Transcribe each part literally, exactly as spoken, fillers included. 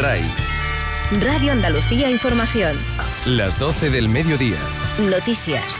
R A I. Radio Andalucía Información. Las doce del mediodía. Noticias.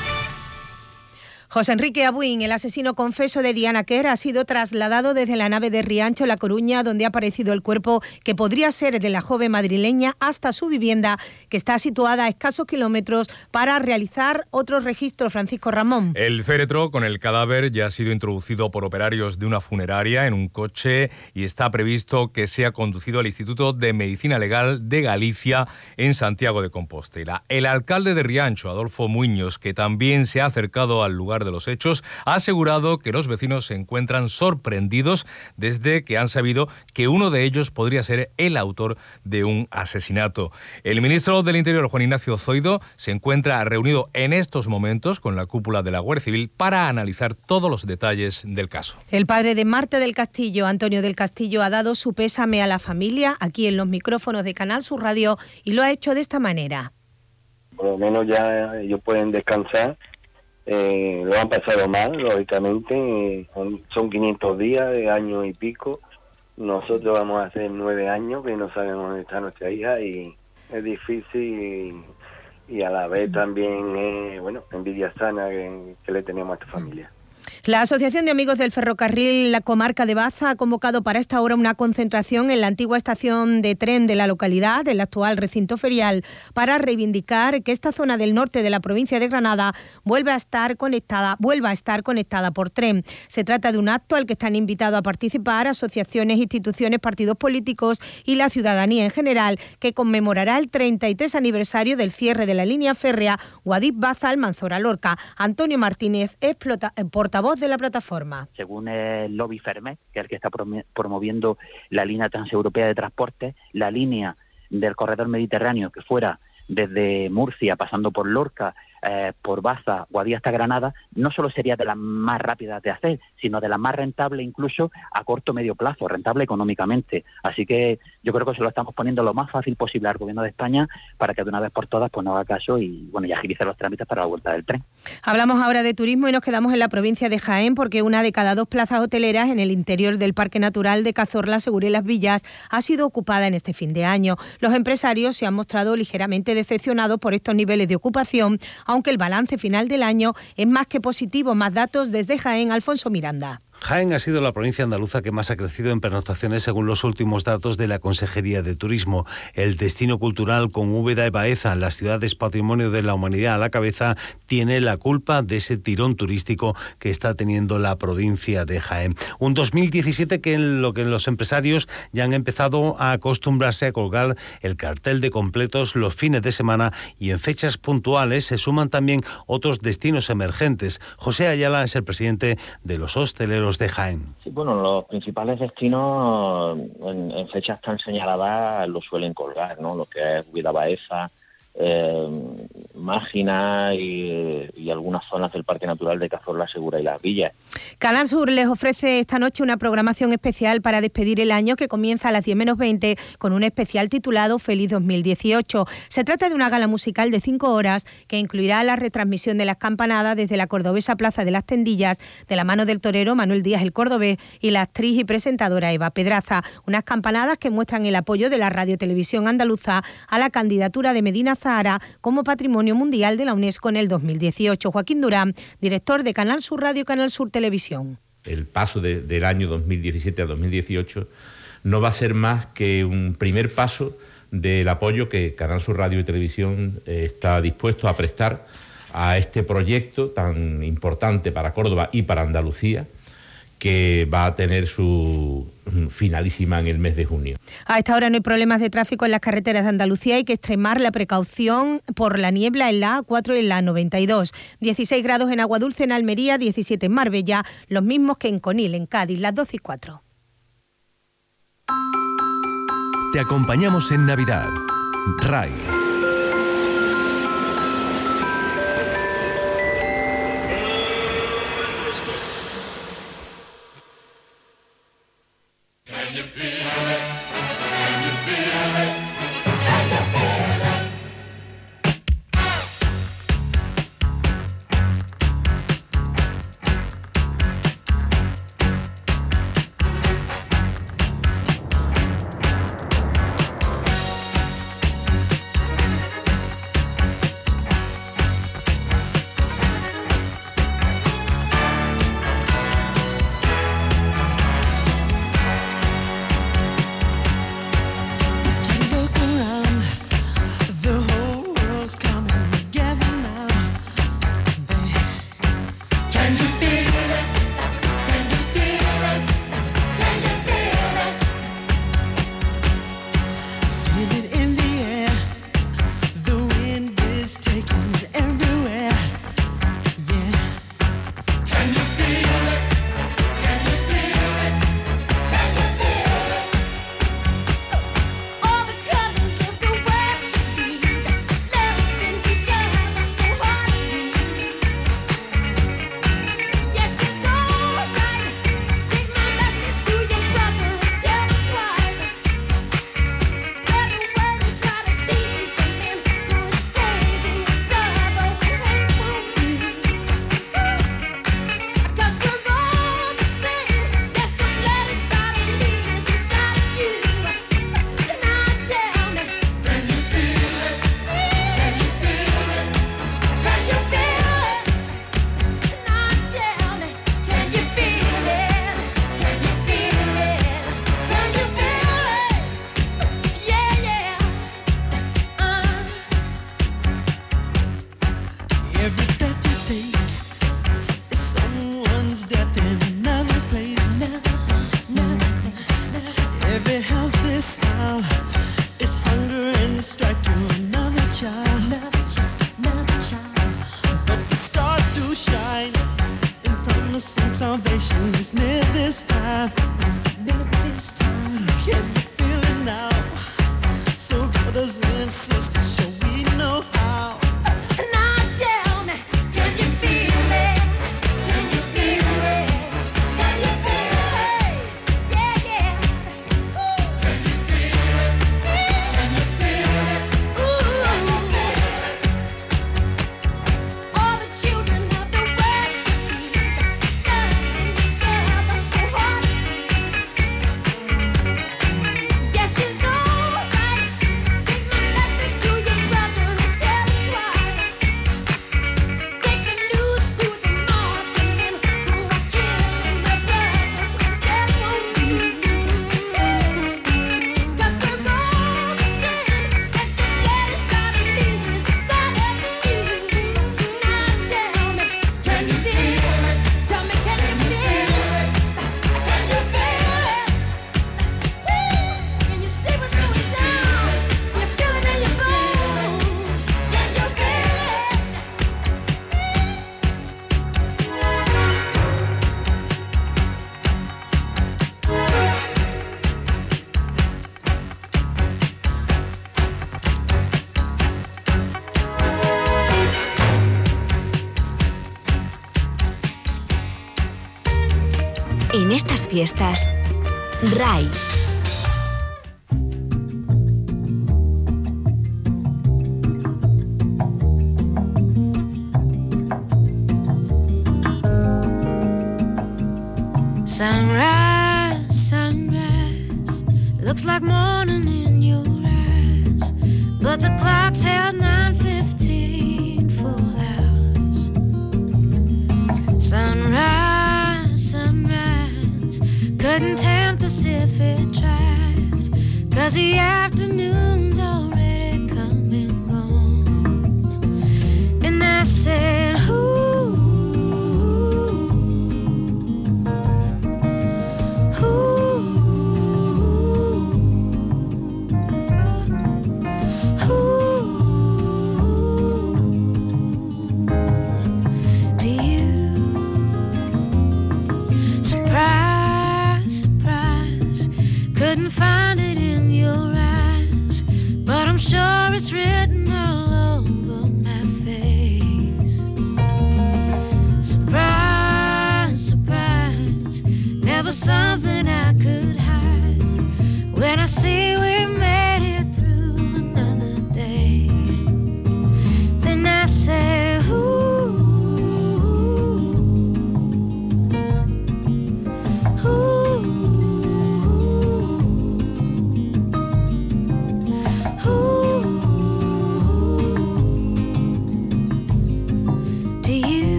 José Enrique Abuin, el asesino confeso de Diana Quer, ha sido trasladado desde la nave de Riancho, La Coruña, donde ha aparecido el cuerpo que podría ser de la joven madrileña, hasta su vivienda, que está situada a escasos kilómetros, para realizar otro registro. Francisco Ramón. El féretro con el cadáver ya ha sido introducido por operarios de una funeraria en un coche y está previsto que sea conducido al Instituto de Medicina Legal de Galicia en Santiago de Compostela. El alcalde de Riancho, Adolfo Muñoz, que también se ha acercado al lugar de los hechos, ha asegurado que los vecinos se encuentran sorprendidos desde que han sabido que uno de ellos podría ser el autor de un asesinato. El ministro del Interior, Juan Ignacio Zoido, se encuentra reunido en estos momentos con la cúpula de la Guardia Civil para analizar todos los detalles del caso. El padre de Marta del Castillo, Antonio del Castillo, ha dado su pésame a la familia aquí en los micrófonos de Canal Sur Radio y lo ha hecho de esta manera. Por lo menos ya ellos pueden descansar. Eh, lo han pasado mal, lógicamente, eh, son, son quinientos días, de año y pico. Nosotros vamos a hacer nueve años que no sabemos dónde está nuestra hija y es difícil y, y a la vez también, eh, bueno, envidia sana que, que le tenemos a esta familia. La Asociación de Amigos del Ferrocarril, la comarca de Baza, ha convocado para esta hora una concentración en la antigua estación de tren de la localidad, del actual recinto ferial, para reivindicar que esta zona del norte de la provincia de Granada vuelva a estar conectada, vuelva a estar conectada por tren. Se trata de un acto al que están invitados a participar asociaciones, instituciones, partidos políticos y la ciudadanía en general, que conmemorará el treinta y tres aniversario del cierre de la línea férrea Guadix-Baza-Almanzora-Lorca. Antonio Martínez es portavoz de la plataforma. Según el lobby Fermet, que es el que está promoviendo la línea transeuropea de transporte, la línea del corredor mediterráneo que fuera desde Murcia, pasando por Lorca, eh, por Baza, Guadix hasta Granada, no solo sería de las más rápidas de hacer, sino de las más rentables incluso a corto o medio plazo, rentable económicamente. Así que yo creo que se lo estamos poniendo lo más fácil posible al Gobierno de España para que de una vez por todas pues no haga caso y bueno y agilice los trámites para la vuelta del tren. Hablamos ahora de turismo y nos quedamos en la provincia de Jaén, porque una de cada dos plazas hoteleras en el interior del Parque Natural de Cazorla, Segura y Las Villas, ha sido ocupada en este fin de año. Los empresarios se han mostrado ligeramente decepcionados por estos niveles de ocupación, aunque el balance final del año es más que positivo. Más datos desde Jaén, Alfonso Miranda. Jaén ha sido la provincia andaluza que más ha crecido en pernoctaciones según los últimos datos de la Consejería de Turismo. El destino cultural con Úbeda y Baeza, las ciudades patrimonio de la humanidad a la cabeza, tiene la culpa de ese tirón turístico que está teniendo la provincia de Jaén. Un dos mil diecisiete que en lo que los empresarios ya han empezado a acostumbrarse a colgar el cartel de completos los fines de semana y en fechas puntuales se suman también otros destinos emergentes. José Ayala es el presidente de los hosteleros de Jaén. Sí, bueno, los principales destinos en, en fechas tan señaladas lo suelen colgar, ¿no? Lo que es Úbeda, Baeza, eh, Mágina y, y algunas zonas del Parque Natural de Cazorla, Segura y Las Villas. Canal Sur les ofrece esta noche una programación especial para despedir el año que comienza a las diez menos veinte con un especial titulado Feliz dos mil dieciocho. Se trata de una gala musical de cinco horas que incluirá la retransmisión de las campanadas desde la cordobesa Plaza de las Tendillas de la mano del torero Manuel Díaz el Cordobés y la actriz y presentadora Eva Pedraza. Unas campanadas que muestran el apoyo de la Radio Televisión Andaluza a la candidatura de Medina Zahara como Patrimonio Mundial de la UNESCO en el dos mil dieciocho. Joaquín Durán, director de Canal Sur Radio y Canal Sur Televisión. El paso de, del año dos mil diecisiete a dos mil dieciocho no va a ser más que un primer paso del apoyo que Canal Sur Radio y Televisión eh, está dispuesto a prestar a este proyecto tan importante para Córdoba y para Andalucía, que va a tener su finalísima en el mes de junio. A esta hora no hay problemas de tráfico en las carreteras de Andalucía. Hay que extremar la precaución por la niebla en la A cuatro y en la A noventa y dos. dieciséis grados en Aguadulce, en Almería, diecisiete en Marbella, los mismos que en Conil, en Cádiz, las doce y cuatro. Te acompañamos en Navidad. R A I. of this town is hunger and distract to another child. Another child, another child. But the stars do shine, and promising salvation is near this time. Near this time. Can you feel it now? So brothers and sisters, shall we know how? En estas fiestas, R A I. Sunrise, sunrise, looks like morning in your eyes, but the clock's held nine fifteen for hours. Sunrise, sunrise, couldn't tempt us if it tried, 'cause the afternoon's already come and gone. And I said, ooh, sure it's written all over my face. Surprise, surprise, never something I could hide. When I see we made it through another day, then I say, ooh, ooh, ooh.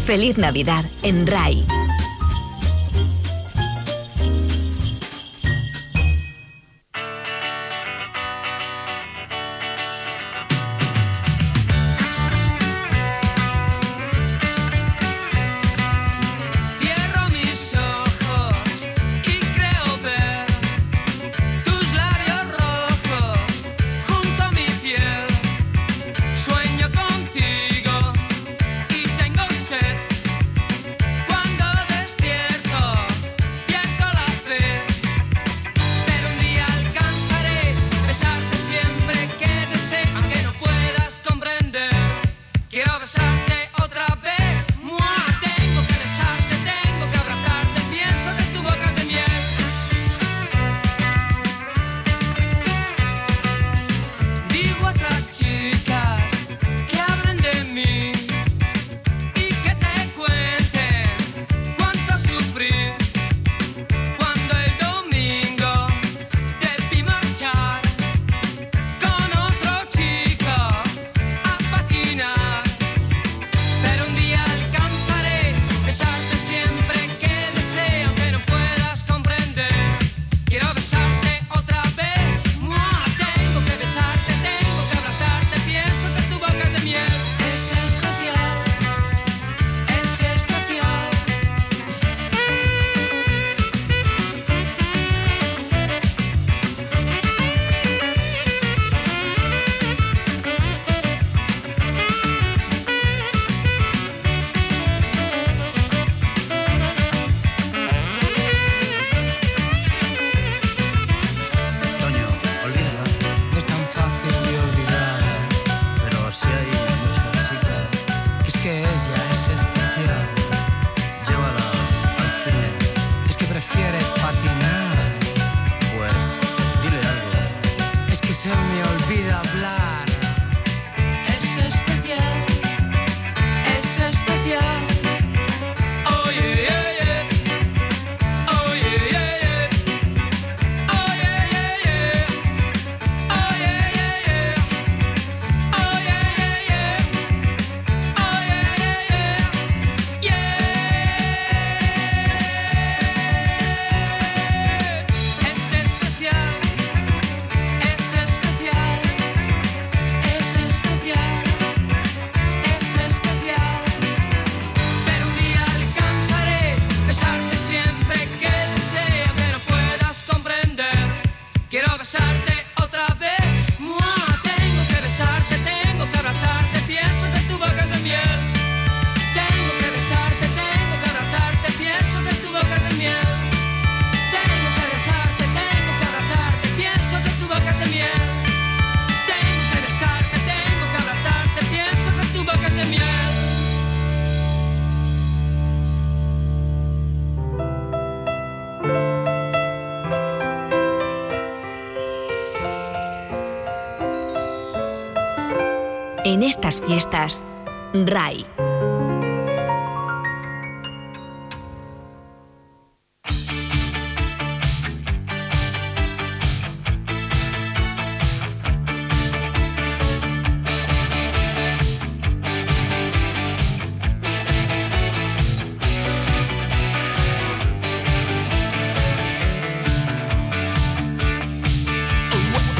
Feliz Navidad en R A I. En estas fiestas, R A I.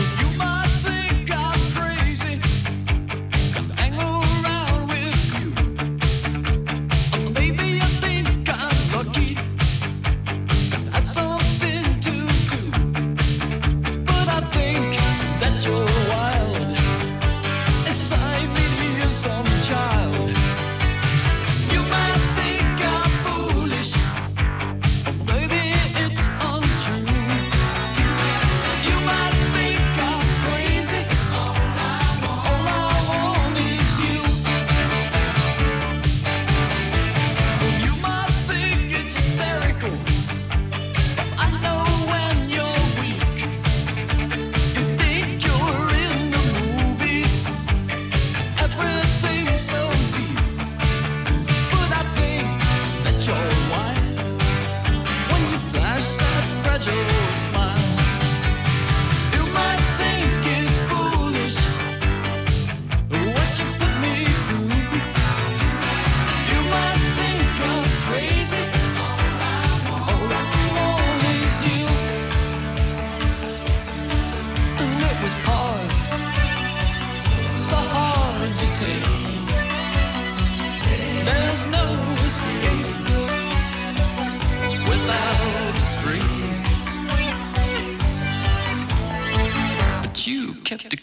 You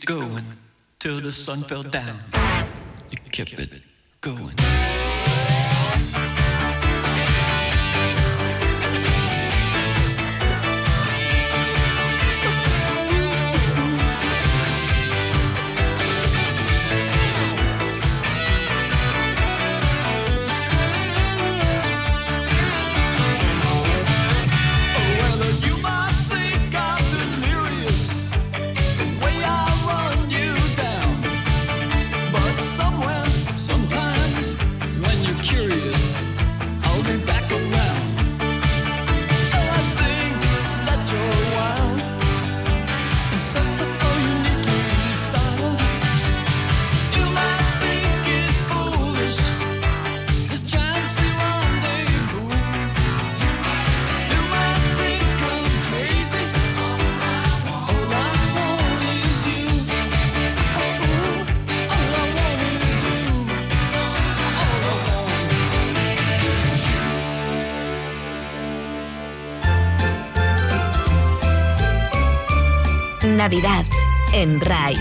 going till the sun fell down. You kept it going. Navidad en R A I.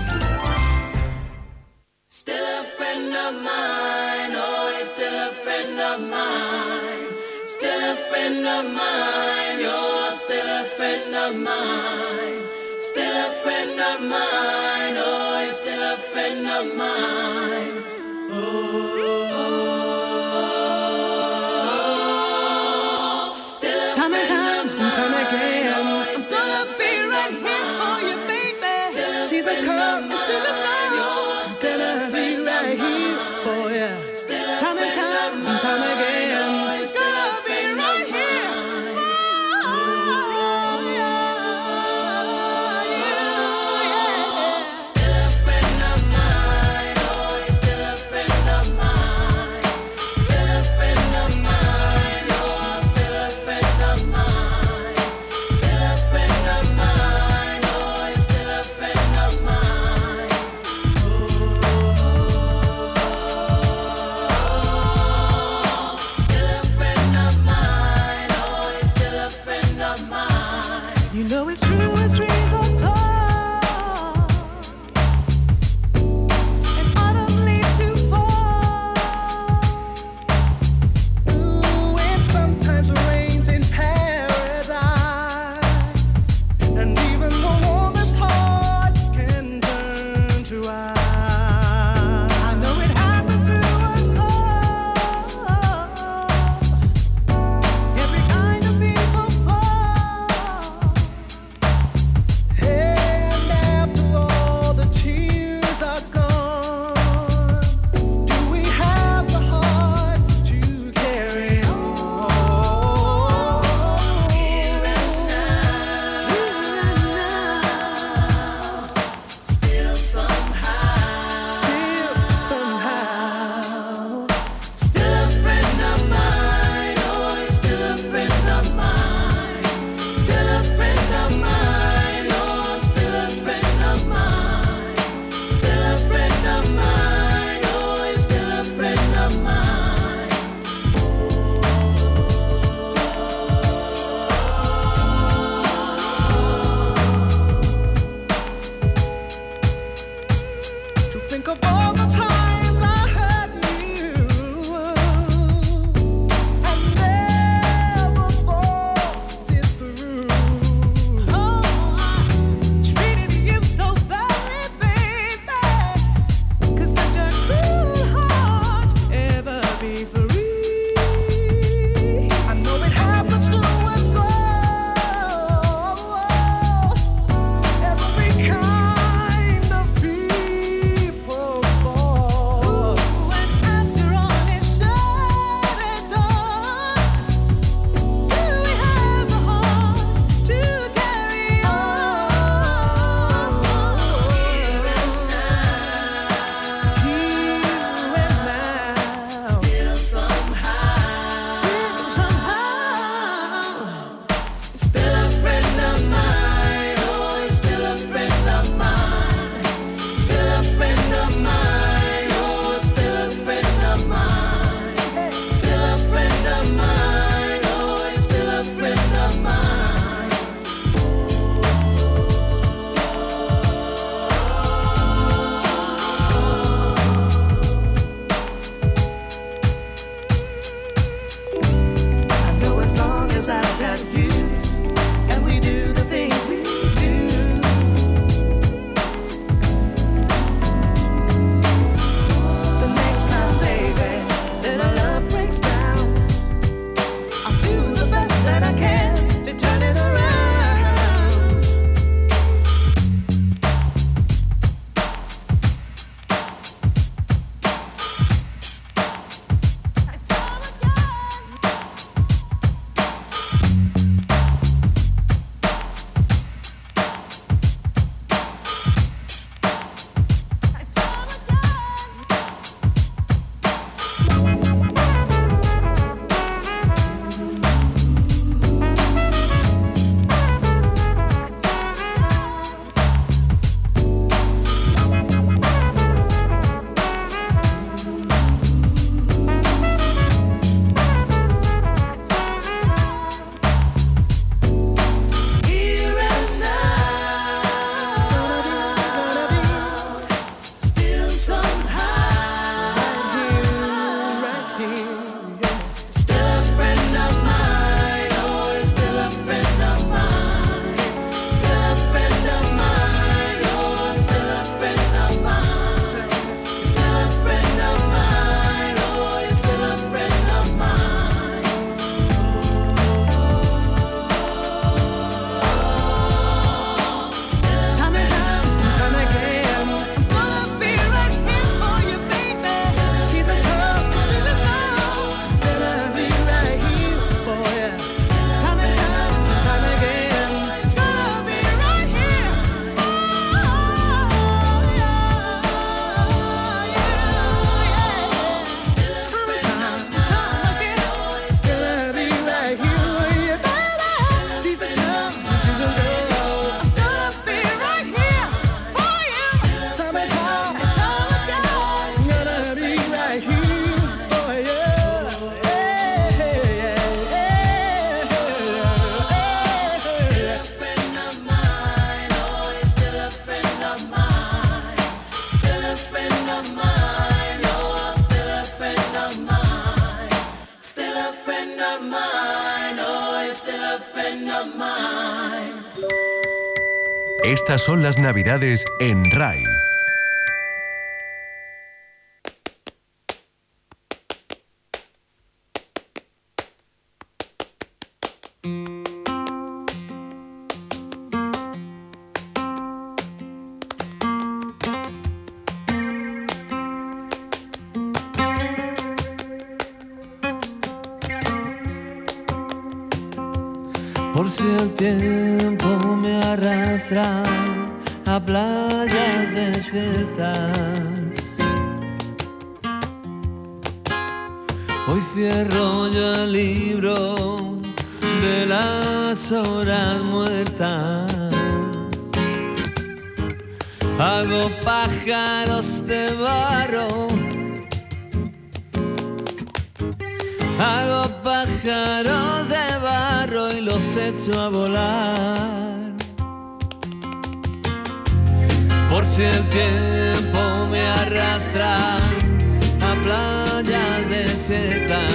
Still a friend of mine, oh, he's still a friend of mine. Still a friend of mine, oh, still a friend of mine. Still a friend of mine, oh, he's still a friend of mine. Oh, still a time and friend time of and time mine, again, oh, I'm he's still a gonna be friend right of here for you, mine. baby. Still a Seasons friend come, of and seasons mine, go. oh, I'm still a gonna be friend right of here mine. for you. Still a Time and friend time of and time mine, again, oh, he's still a gonna be friend right of here. mine. Still a friend of mine, oh, he's still a friend of mine. Still a friend of mine, oh, still a friend of mine. Still a friend of mine, oh, he's still a friend of mine. Still a friend of mine, oh, he's still a friend of mine. You know it's true as trees are tall, and autumn leaves do fall. Ooh, and sometimes it rains in paradise, and even the warmest heart can turn to ice. I know it happens to us all. Every kind of people fall. And after all the tears are gone, do we have the heart to carry on? Here and now, Still somehow, still somehow, still a friend of mine, oh, he's still a friend of mine. Still a friend of mine, oh, still a friend of mine. Still a friend of mine, oh, he's still a friend of mine. to think of all the times I hurt you and never thought it through. Oh, I treated you so badly, baby. Could such a cruel heart ever be free? I know it happens to us all. Every kind of people fall. And after all is said and done, do we have the heart to carry on? Here and now, still somehow, of mine, oh, he's still a friend of mine. Estas son las Navidades en R A I. Por si el tiempo me arrastra a playas desiertas, hoy cierro yo el libro de las horas muertas. Hago pájaros de barro, hago pájaros de barro y los echo a volar. Por si el tiempo me arrastra a playas desiertas,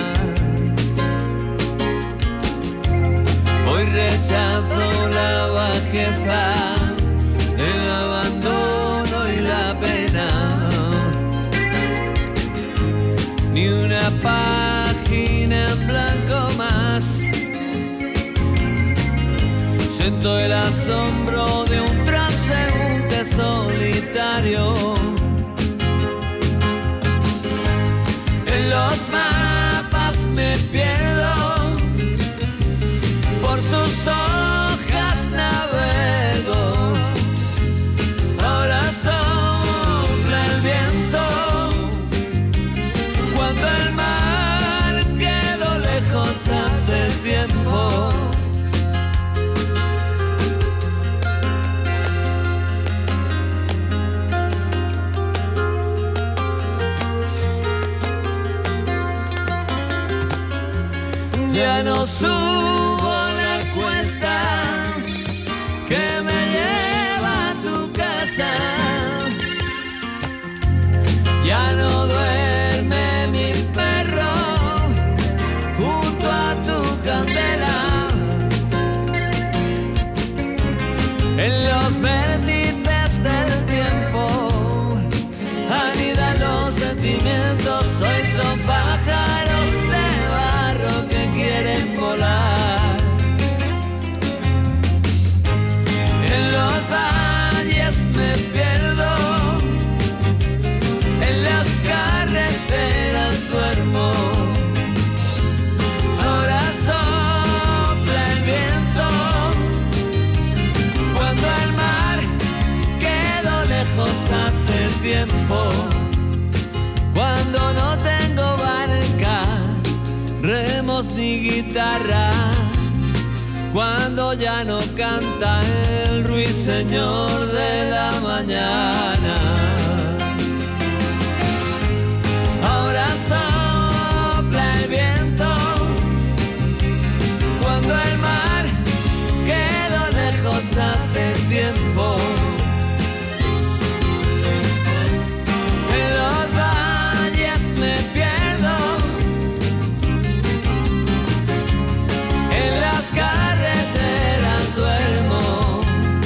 hoy rechazo la bajeza, el abandono y la pena. Ni una página en blanco más. Siento el asombro de un transeúnte solitario. En los mapas me pierdo, por sus hojas navego. Ahora sopla el viento, cuando el mar quedó lejos hace tiempo. Ya no subo la cuesta que me lleva a tu casa. Ya no duerme mi perro junto a tu candela. En los vértices del tiempo anidan los sentimientos. Hoy son pájaros de barro que quieren volar. En los valles me pierdo, en las carreteras duermo. Ahora sopla el viento, cuando el mar quedó lejos hace tiempo. Cuando no tengo barca, remos ni guitarra, cuando ya no canta el ruiseñor de la mañana. Ahora sopla el viento, cuando el mar quedó lejos hace tiempo. En los valles me pierdo, en las carreteras duermo.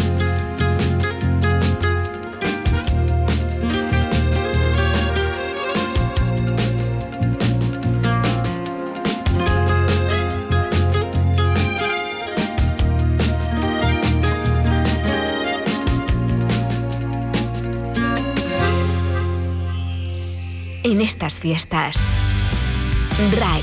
En estas fiestas, R A I.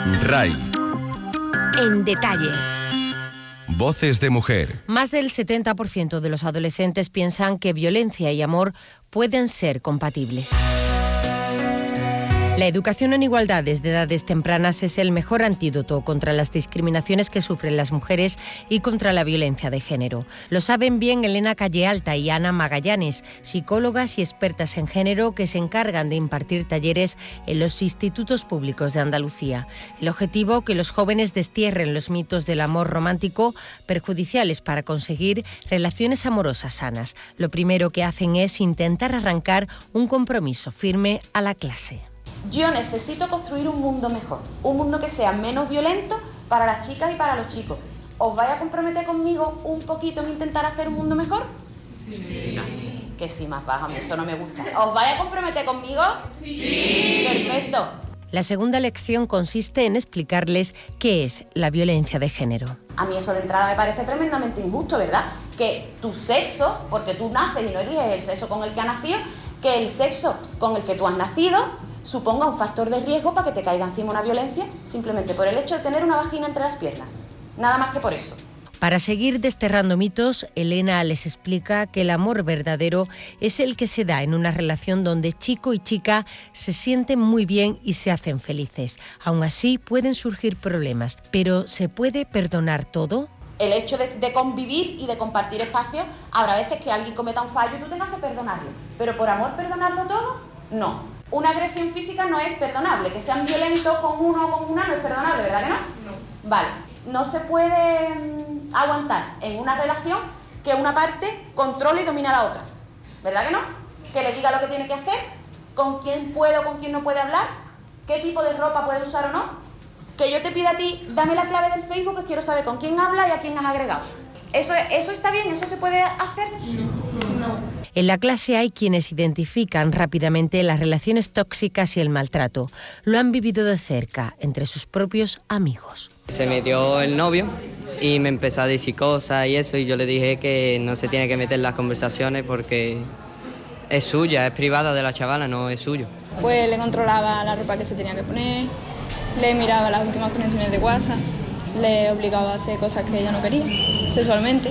R A I. En detalle. Voces de mujer. Más del setenta por ciento de los adolescentes piensan que violencia y amor pueden ser compatibles. La educación en igualdad desde edades tempranas es el mejor antídoto contra las discriminaciones que sufren las mujeres y contra la violencia de género. Lo saben bien Elena Callealta y Ana Magallanes, psicólogas y expertas en género que se encargan de impartir talleres en los institutos públicos de Andalucía. El objetivo, que los jóvenes destierren los mitos del amor romántico perjudiciales para conseguir relaciones amorosas sanas. Lo primero que hacen es intentar arrancar un compromiso firme a la clase. Yo necesito construir un mundo mejor, un mundo que sea menos violento para las chicas y para los chicos. ¿Os vais a comprometer conmigo un poquito en intentar hacer un mundo mejor? Sí. Que sí, más baja, a mí eso no me gusta. ¿Os vais a comprometer conmigo? Sí. Perfecto. La segunda lección consiste en explicarles qué es la violencia de género. A mí eso de entrada me parece tremendamente injusto, ¿verdad? Que tu sexo, porque tú naces y no eliges el sexo con el que has nacido, que el sexo con el que tú has nacido suponga un factor de riesgo para que te caiga encima una violencia simplemente por el hecho de tener una vagina entre las piernas. Nada más que por eso. Para seguir desterrando mitos, Elena les explica que el amor verdadero es el que se da en una relación donde chico y chica se sienten muy bien y se hacen felices. Aún así, pueden surgir problemas, pero ¿se puede perdonar todo? El hecho de, de convivir y de compartir espacios, habrá veces que alguien cometa un fallo y tú tengas que perdonarlo. Pero por amor, ¿perdonarlo todo? No. Una agresión física no es perdonable. Que sean violentos con uno o con una no es perdonable, ¿verdad que no? No. Vale. No se puede mmm, aguantar en una relación que una parte controle y domine a la otra. ¿Verdad que no? Que le diga lo que tiene que hacer, con quién puede o con quién no puede hablar, qué tipo de ropa puede usar o no. Que yo te pida a ti, dame la clave del Facebook, que quiero saber con quién habla y a quién has agregado. ¿Eso, eso está bien? ¿Eso se puede hacer? No. No. En la clase hay quienes identifican rápidamente las relaciones tóxicas y el maltrato. Lo han vivido de cerca, entre sus propios amigos. Se metió el novio y me empezó a decir cosas y eso, y yo le dije que no se tiene que meter en las conversaciones porque es suya, es privada de la chavala, no es suyo. Pues le controlaba la ropa que se tenía que poner, le miraba las últimas conexiones de WhatsApp, le obligaba a hacer cosas que ella no quería, sexualmente,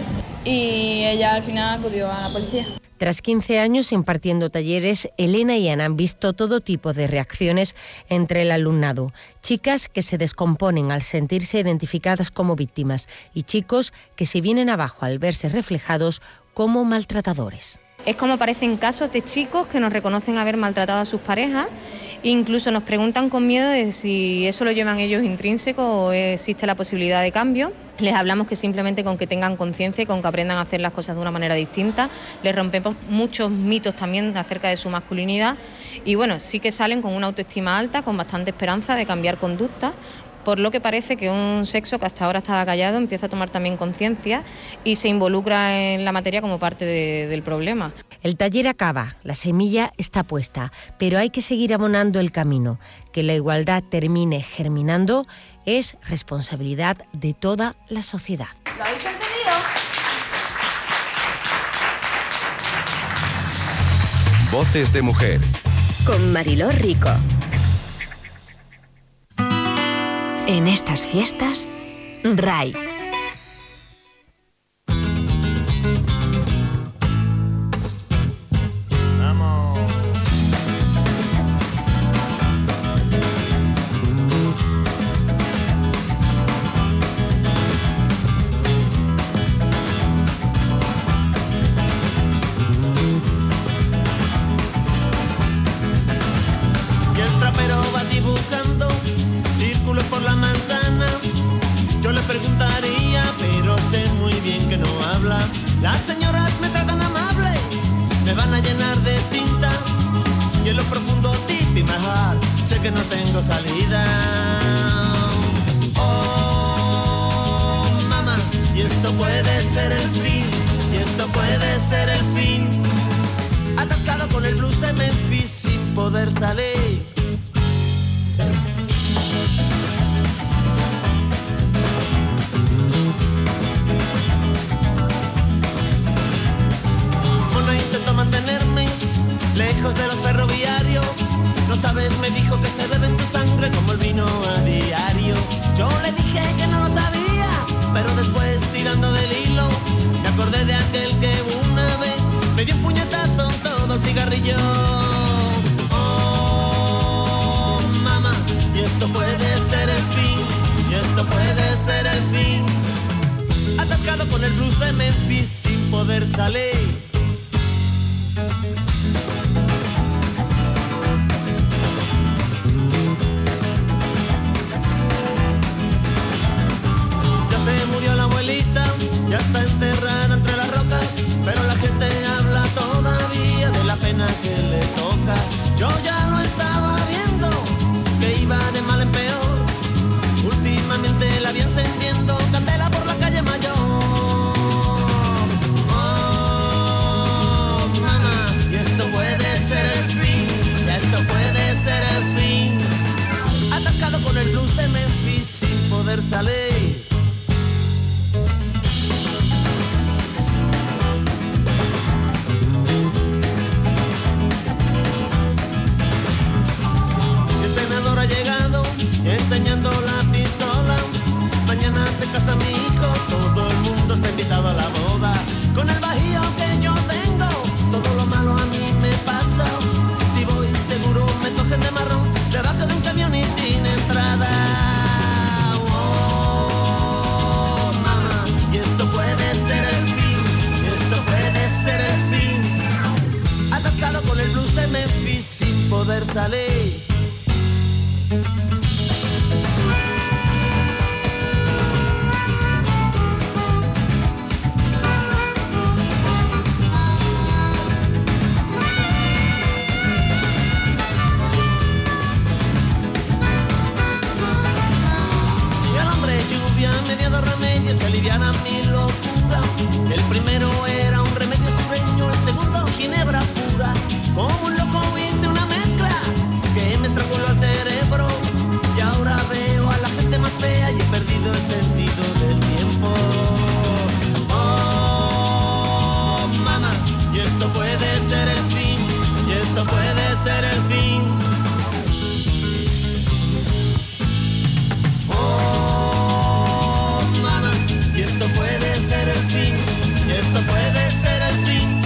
y ella al final acudió a la policía. Tras quince años impartiendo talleres, Elena y Ana han visto todo tipo de reacciones entre el alumnado. Chicas que se descomponen al sentirse identificadas como víctimas y chicos que se vienen abajo al verse reflejados como maltratadores. Es como aparecen casos de chicos que nos reconocen haber maltratado a sus parejas, incluso nos preguntan con miedo de si eso lo llevan ellos intrínseco o existe la posibilidad de cambio. Les hablamos que simplemente con que tengan conciencia y con que aprendan a hacer las cosas de una manera distinta. Les rompemos muchos mitos también acerca de su masculinidad y bueno, sí que salen con una autoestima alta, con bastante esperanza de cambiar conducta, por lo que parece que un sexo que hasta ahora estaba callado empieza a tomar también conciencia y se involucra en la materia como parte de, del problema. El taller acaba, la semilla está puesta, pero hay que seguir abonando el camino. Que la igualdad termine germinando es responsabilidad de toda la sociedad. ¿Lo habéis entendido? Voces de mujer. Con Mariló Rico. En estas fiestas, R A I. Y el trapero va dibujando círculos por la manzana. Yo le preguntaría, pero sé muy bien que no habla. Las señoras me tratan amables, me van a llenar de cinta. Y en lo profundo, Tipi Mahal, sé que no tengo salida. Oh, mamá, y esto puede ser el fin, y esto puede ser el fin. Atascado con el blues de Memphis sin poder salir. Bueno, intento mantenerme lejos de los ferroviarios. No sabes, me dijo que se bebe en tu sangre como el vino a diario. puñetazo, todo el cigarrillo. Oh, mamá, y esto puede ser el fin, y esto puede ser el fin. Atascado con el blues de Memphis sin poder salir. Ya se murió la abuelita, ya está enterrada entre las rocas, pero la gente habla todavía de la pena que le toca. Yo ya lo estaba viendo, que iba de mal en peor. Últimamente la vi encendiendo candela por la calle Mayor. Oh, mamá, y esto puede ser el fin, y esto puede ser el fin. Atascado con el blues de Memphis sin poder salir. Ha llegado enseñando la pistola. Mañana se casa mi hijo, todo el mundo está invitado a la boda. Con el bajío que yo tengo, todo lo malo a mí me pasa. Si voy seguro me cogen de marrón, debajo de un camión y sin entrada. Oh, mamá, y esto puede ser el fin, y esto puede ser el fin. Atascado con el blues de Memphis sin poder salir. Me dio dos remedios que aliviaran mi locura. El primero era un remedio sureño, el segundo ginebra pura. Como un loco hice una mezcla que me estranguló el cerebro. Y ahora veo a la gente más fea y he perdido el sentido del tiempo. Oh, mamá, y esto puede ser el fin, y esto puede ser el fin. Esto puede ser el fin, y esto puede ser el fin.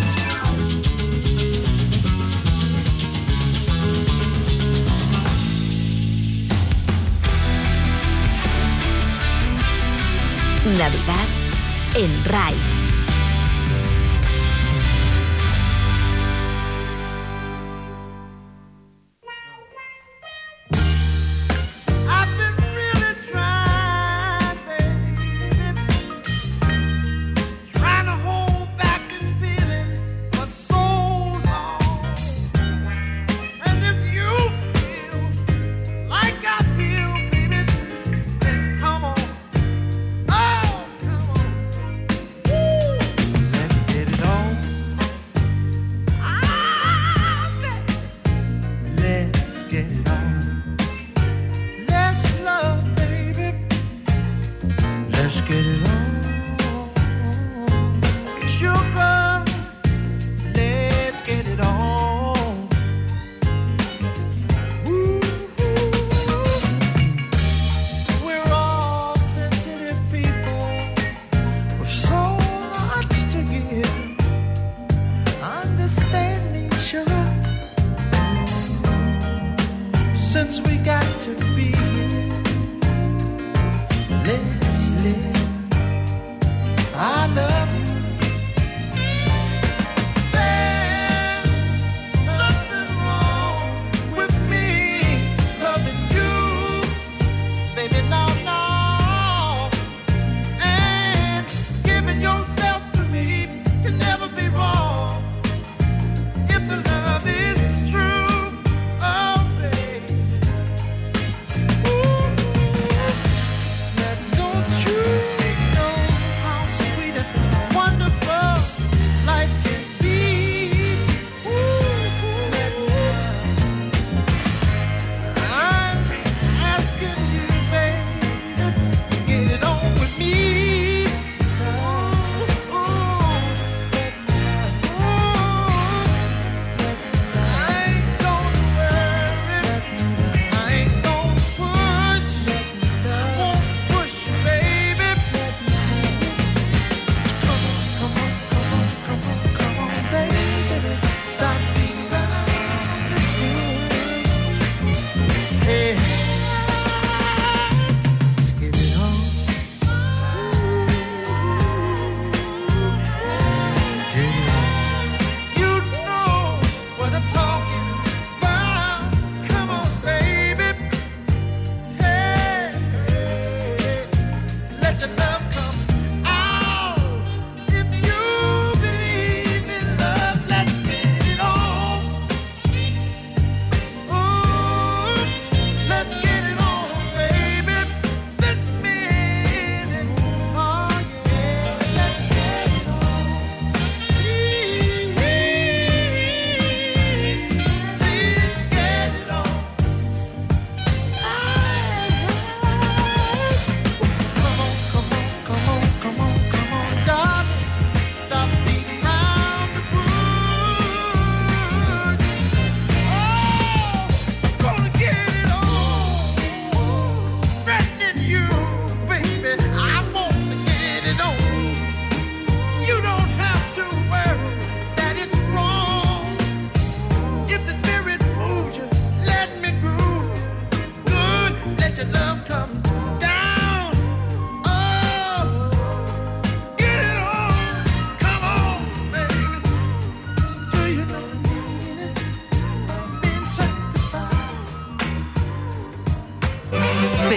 Navidad en R A I.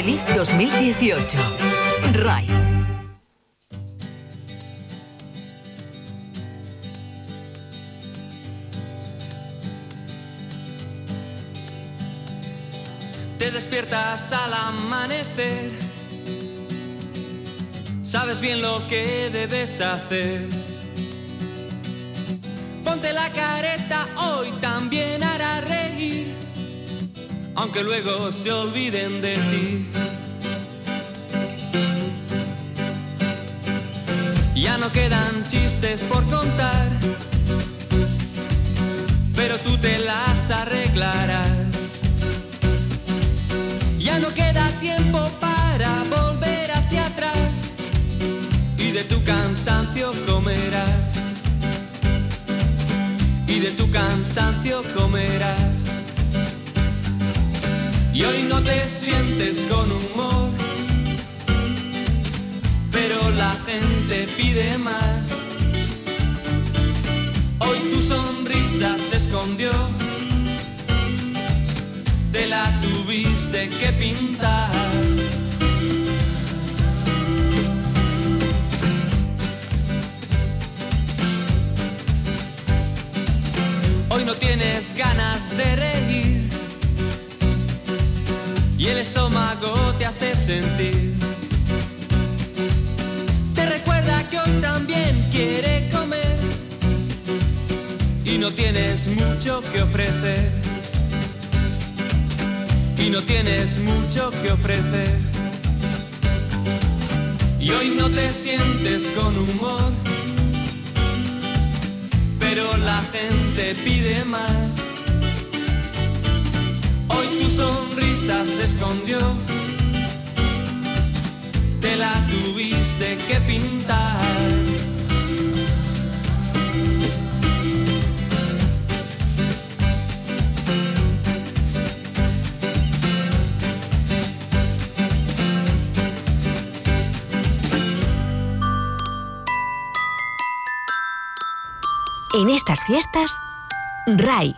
Feliz dos mil dieciocho. R A I. Te despiertas al amanecer, sabes bien lo que debes hacer. Ponte la careta, hoy también hará reír, aunque luego se olviden de ti. Ya no quedan chistes por contar, pero tú te las arreglarás. Ya no queda tiempo para volver hacia atrás, y de tu cansancio comerás, y de tu cansancio comerás. Y hoy no te sientes con humor, pero la gente pide más. Hoy tu sonrisa se escondió, te la tuviste que pintar. Hoy no tienes ganas de reír, y el estómago te hace sentir. Te recuerda que hoy también quiere comer, y no tienes mucho que ofrecer. Y no tienes mucho que ofrecer. Y hoy no te sientes con humor, pero la gente pide más. Hoy tu sonrisa se escondió, te la tuviste que pintar. En estas fiestas, R A I.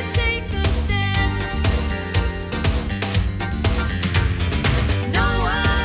No one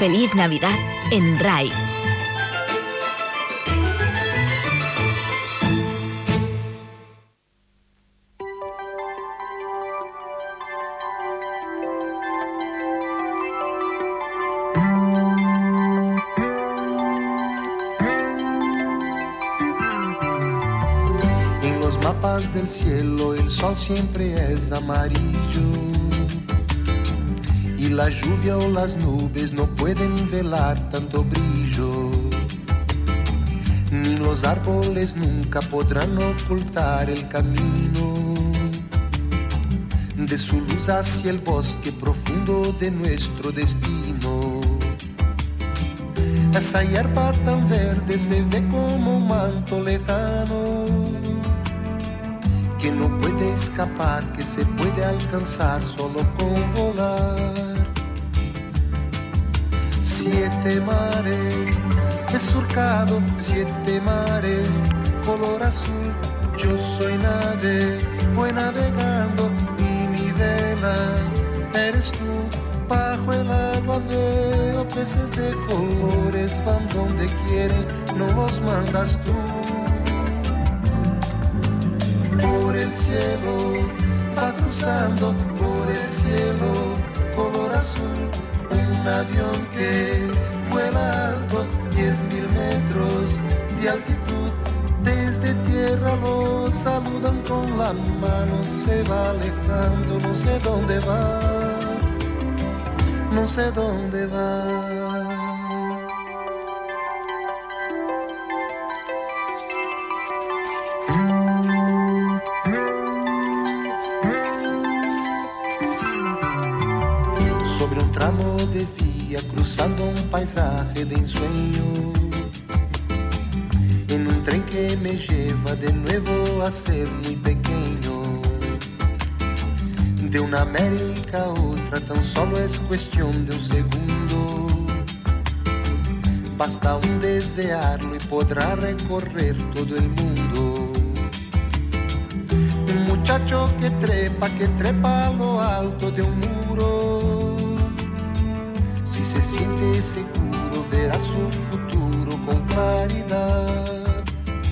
Feliz Navidad en R A I. En los mapas del cielo el sol siempre es amarillo y la lluvia o las nubes no pueden velar tanto brillo, ni los árboles nunca podrán ocultar el camino de su luz hacia el bosque profundo de nuestro destino. Esa hierba tan verde se ve como un manto lejano que no puede escapar, que se puede alcanzar solo con volar. Siete mares he surcado, siete mares, color azul. Yo soy nave, voy navegando y mi vela eres tú. Bajo el agua veo peces de colores, van donde quieren, no los mandas tú. Por el cielo va cruzando, por el cielo color azul, un avión que vuela alto, diez mil metros de altitud. Desde tierra lo saludan con la mano, se va alejando, no sé dónde va, no sé dónde va. De vía cruzando un paisaje de ensueño, en un tren que me lleva de nuevo a ser muy pequeño. De una América a otra tan solo es cuestión de un segundo. Basta un desearlo y podrá recorrer todo el mundo. Un muchacho que trepa, que trepa a lo alto de un muro. Si se siente seguro, verá su futuro con claridad.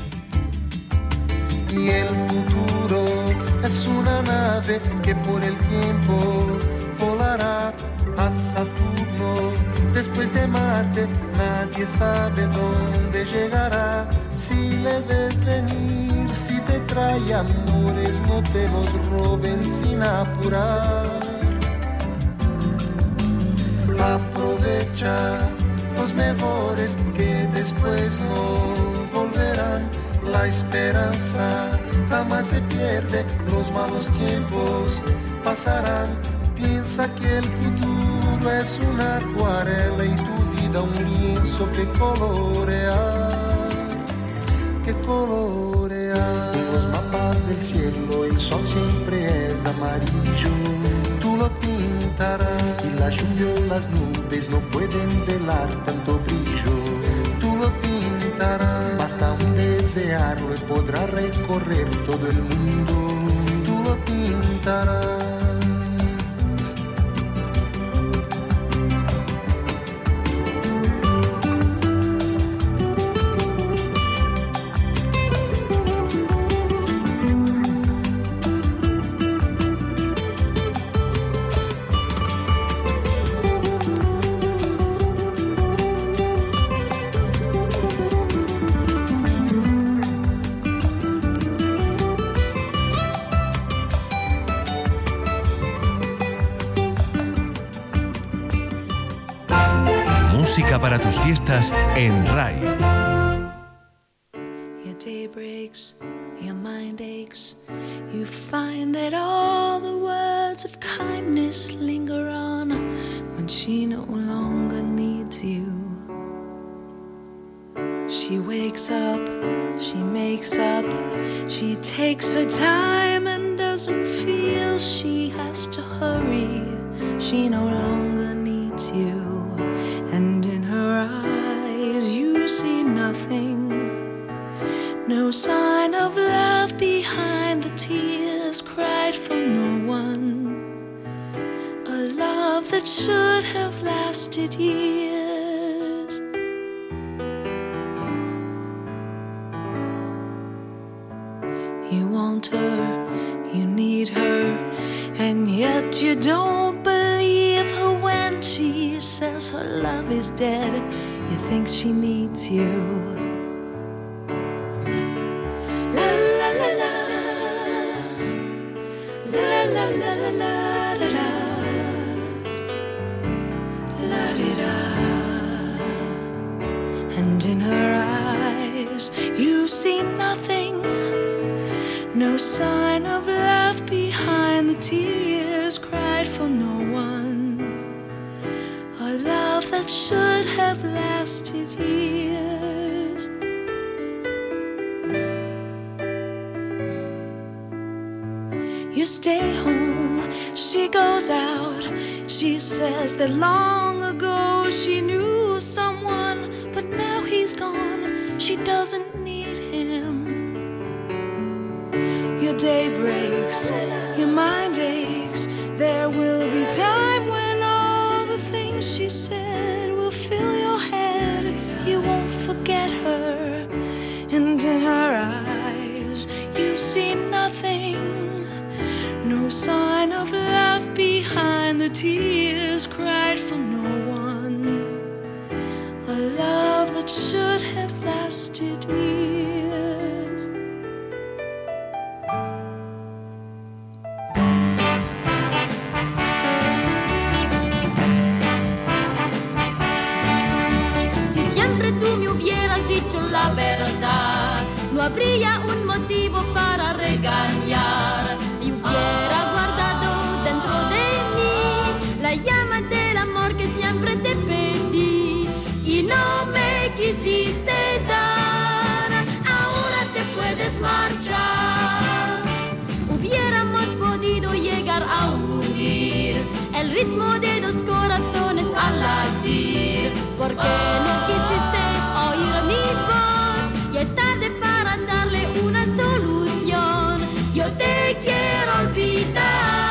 Y el futuro es una nave que por el tiempo volará a Saturno. Después de Marte nadie sabe dónde llegará. Si le ves venir, si te trae amores, no te los roben sin apurar. Aprovecha los mejores que después no volverán. La esperanza jamás se pierde, los malos tiempos pasarán. Piensa que el futuro es una acuarela y tu vida un lienzo que colorear, que colorear. En los mapas del cielo el sol siempre es amarillo, tú lo pintarás. Y la lluvia o las nubes no pueden velar tanto brillo, tú lo pintarás. Basta un desearlo y podrá recorrer todo el mundo, tú lo pintarás. Música para tus fiestas en R A I. Your day breaks, your mind aches. You find that all the words of kindness linger on when she no longer needs you. She wakes up, she makes up, she takes her time and doesn't feel she has to hurry. She no longer needs you. And in her eyes you see nothing, no sign of love behind the tears cried for no one. A love love that should have lasted years. You want her, you need her, and yet you don't believe her when she says her love is dead. You think she needs you. La la la la, la la la la la da da, la di da. And in her eyes you see nothing, no sign of love behind the tears cried for no one. A love that should have lasted years. You stay home, she goes out. She says that long ago she knew someone, but now he's gone, she doesn't need him. Your day breaks, your mind aches. There will be time when all the things she said will fill your head. You won't forget her, and in her eyes you see nothing, no sign of love behind the tears cried for no one. A love that should have lasted years. Si siempre tú me hubieras dicho la verdad, no habría un motivo para regañar. Y hubiera guardado dentro de mí la llama del amor que siempre te pedí y no me quisiste dar. Ahora te puedes marchar. Hubiéramos podido llegar a unir el ritmo de dos corazones al latir. ¿Por qué no quisiste oír mi voz? Ya es tarde para darle una solución. Yo te quiero olvidar.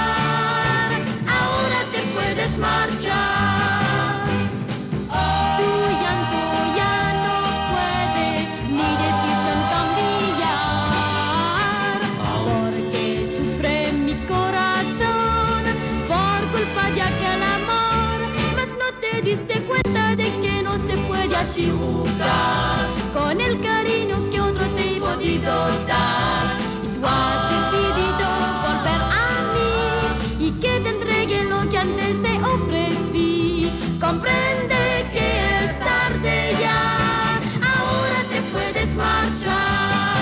Ahora te puedes marchar. Tu llanto ya no puede mi decisión cambiar, porque sufre mi corazón por culpa de aquel amor. Mas no te diste cuenta de que no se puede así jugar con el cariño que otro te he podido dar. Y tú has decidido volver a mí y que te entregue lo que antes te ofrecí. Comprende que es tarde ya, ahora te puedes marchar.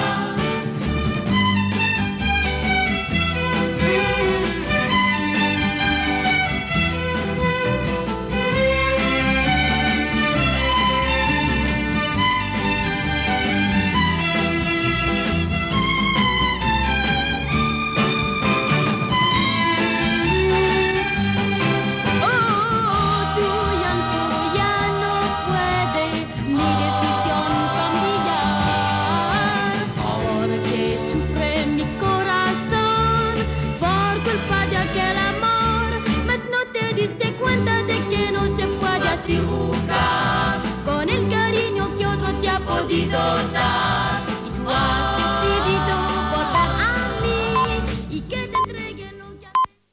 Jugar con el cariño que otro te ha podido dar, y tú has decidido volver a mí y que te entregue lo que...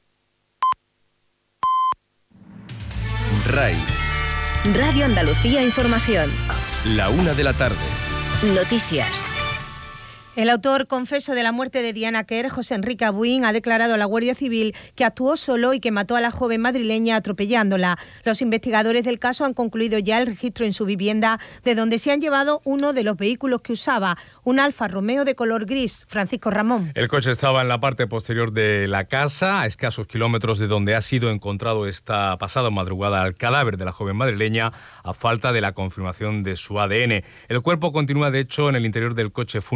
R A I. Radio Andalucía Información. La una de la tarde. Noticias. El autor confeso de la muerte de Diana Quer, José Enrique Abuin, ha declarado a la Guardia Civil que actuó solo y que mató a la joven madrileña atropellándola. Los investigadores del caso han concluido ya el registro en su vivienda, de donde se han llevado uno de los vehículos que usaba, un Alfa Romeo de color gris. Francisco Ramón. El coche estaba en la parte posterior de la casa, a escasos kilómetros de donde ha sido encontrado esta pasada madrugada el cadáver de la joven madrileña, a falta de la confirmación de su A D N. El cuerpo continúa, de hecho, en el interior del coche fúnebre, en el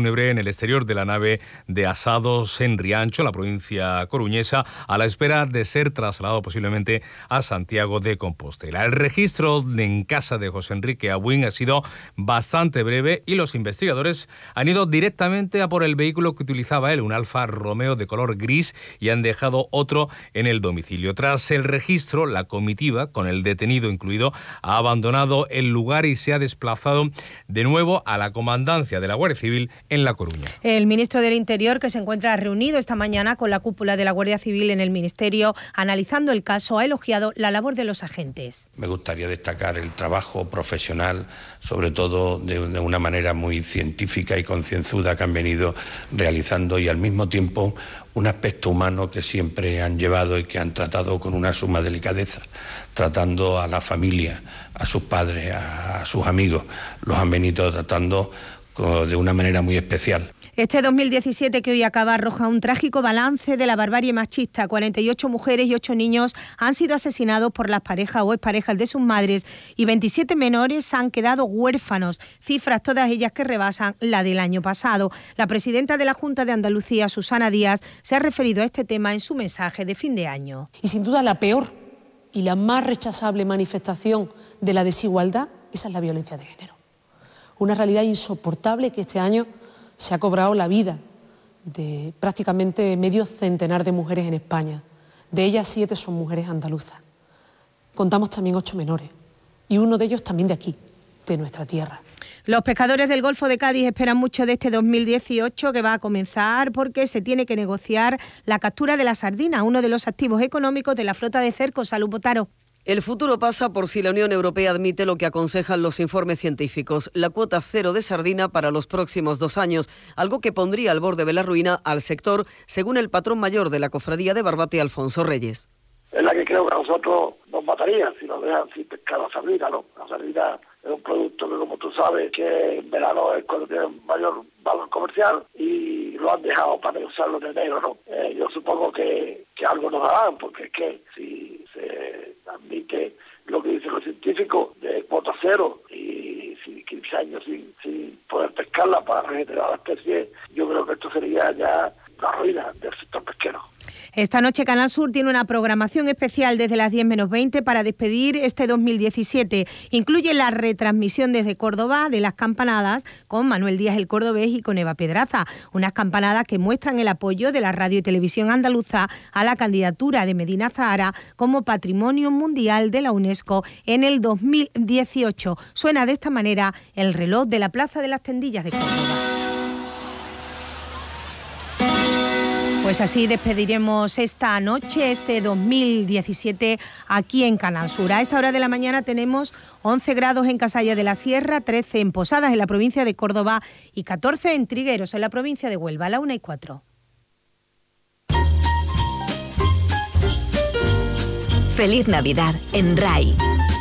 exterior de la nave de Asados en Riancho, la provincia coruñesa, a la espera de ser trasladado posiblemente a Santiago de Compostela. El registro en casa de José Enrique Abuin ha sido bastante breve y los investigadores han ido directamente a por el vehículo que utilizaba él, un Alfa Romeo de color gris, y han dejado otro en el domicilio. Tras el registro, la comitiva, con el detenido incluido, ha abandonado el lugar y se ha desplazado de nuevo a la comandancia de la Guardia Civil en La Coruña. El ministro del Interior, que se encuentra reunido esta mañana con la cúpula de la Guardia Civil en el Ministerio, analizando el caso, ha elogiado la labor de los agentes. Me gustaría destacar el trabajo profesional, sobre todo de, de una manera muy científica y concienzuda que han venido realizando, y al mismo tiempo un aspecto humano que siempre han llevado y que han tratado con una suma delicadeza, tratando a la familia, a sus padres, a, a sus amigos. Los han venido tratando de una manera muy especial. Este dos mil diecisiete que hoy acaba arroja un trágico balance de la barbarie machista. cuarenta y ocho mujeres y ocho niños han sido asesinados por las parejas o exparejas de sus madres y veintisiete menores han quedado huérfanos, cifras todas ellas que rebasan la del año pasado. La presidenta de la Junta de Andalucía, Susana Díaz, se ha referido a este tema en su mensaje de fin de año. Y sin duda la peor y la más rechazable manifestación de la desigualdad, esa es la violencia de género. Una realidad insoportable que este año se ha cobrado la vida de prácticamente medio centenar de mujeres en España. De ellas, siete son mujeres andaluzas. Contamos también ocho menores, y uno de ellos también de aquí, de nuestra tierra. Los pescadores del Golfo de Cádiz esperan mucho de este dos mil dieciocho, que va a comenzar porque se tiene que negociar la captura de la sardina, uno de los activos económicos de la flota de cercos. Salud, Botaro. El futuro pasa por si la Unión Europea admite lo que aconsejan los informes científicos, la cuota cero de sardina para los próximos dos años, algo que pondría al borde de la ruina al sector, según el patrón mayor de la Cofradía de Barbate, Alfonso Reyes. Es la que creo que a nosotros nos mataría si nos dejan sin pescar la sardina, ¿no? La sardina es un producto que, como tú sabes, que en verano es cuando tiene mayor valor comercial y lo han dejado para usarlo en enero, ¿no? Eh, yo supongo que, que algo nos harán, porque es que si se admite lo que dicen los científicos de cuota cero y si quince años sin, sin poder pescarla para regenerar la especie, yo creo que esto sería ya la ruina del sector pesquero. Esta noche Canal Sur tiene una programación especial desde las diez menos veinte para despedir este dos mil diecisiete. Incluye la retransmisión desde Córdoba de las campanadas con Manuel Díaz el Cordobés y con Eva Pedraza. Unas campanadas que muestran el apoyo de la radio y televisión andaluza a la candidatura de Medina Zahara como Patrimonio Mundial de la UNESCO en el dos mil dieciocho. Suena de esta manera el reloj de la Plaza de las Tendillas de Córdoba. Pues así despediremos esta noche, este dos mil diecisiete, aquí en Canal Sur. A esta hora de la mañana tenemos once grados en Casalla de la Sierra, trece en Posadas, en la provincia de Córdoba, y catorce en Trigueros, en la provincia de Huelva, a la una y cuatro. Feliz Navidad en R A I.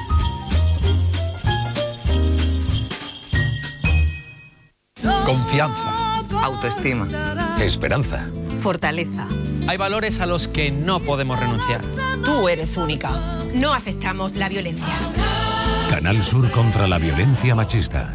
Confianza. Autoestima. Esperanza. Fortaleza. Hay valores a los que no podemos renunciar. Tú eres única. No aceptamos la violencia. Canal Sur contra la violencia machista.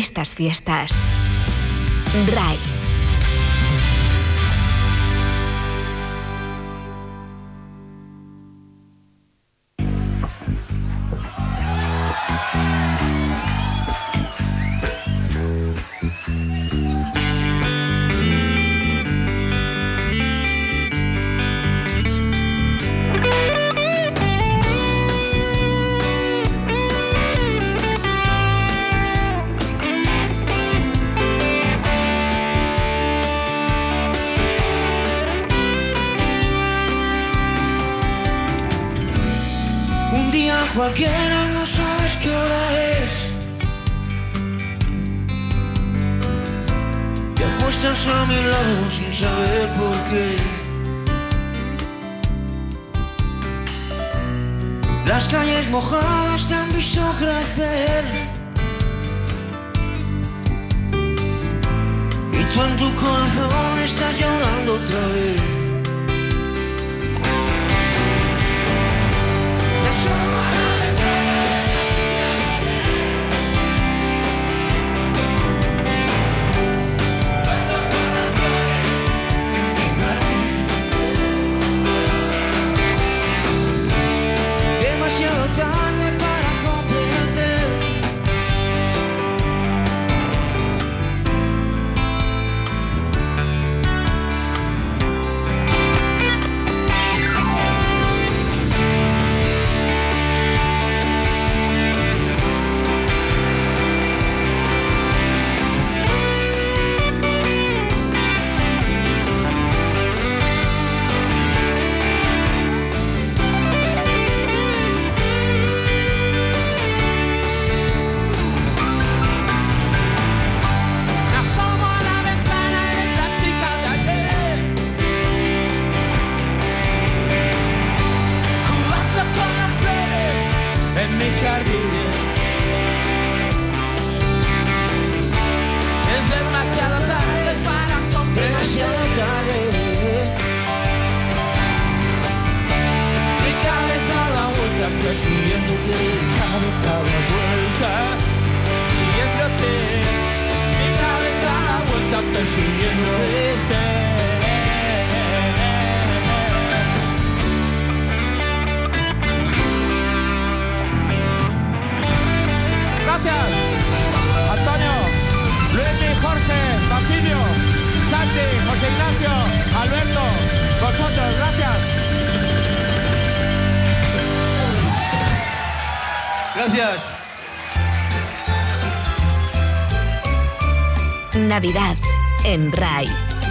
estas fiestas. R A I. Cualquiera, no sabes qué hora es. Te acuestas a mi lado sin saber por qué. Las calles mojadas te han visto crecer. Y tú en tu corazón estás llorando otra vez. Navidad en R A I.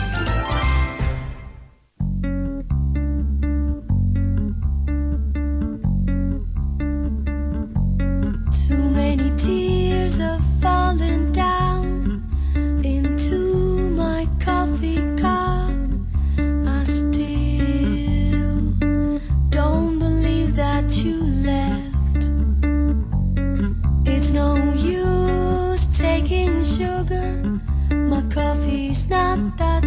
Too many tears have fallen down into my coffee cup. I still don't believe that you left. It's no use taking sugar. My coffee's not that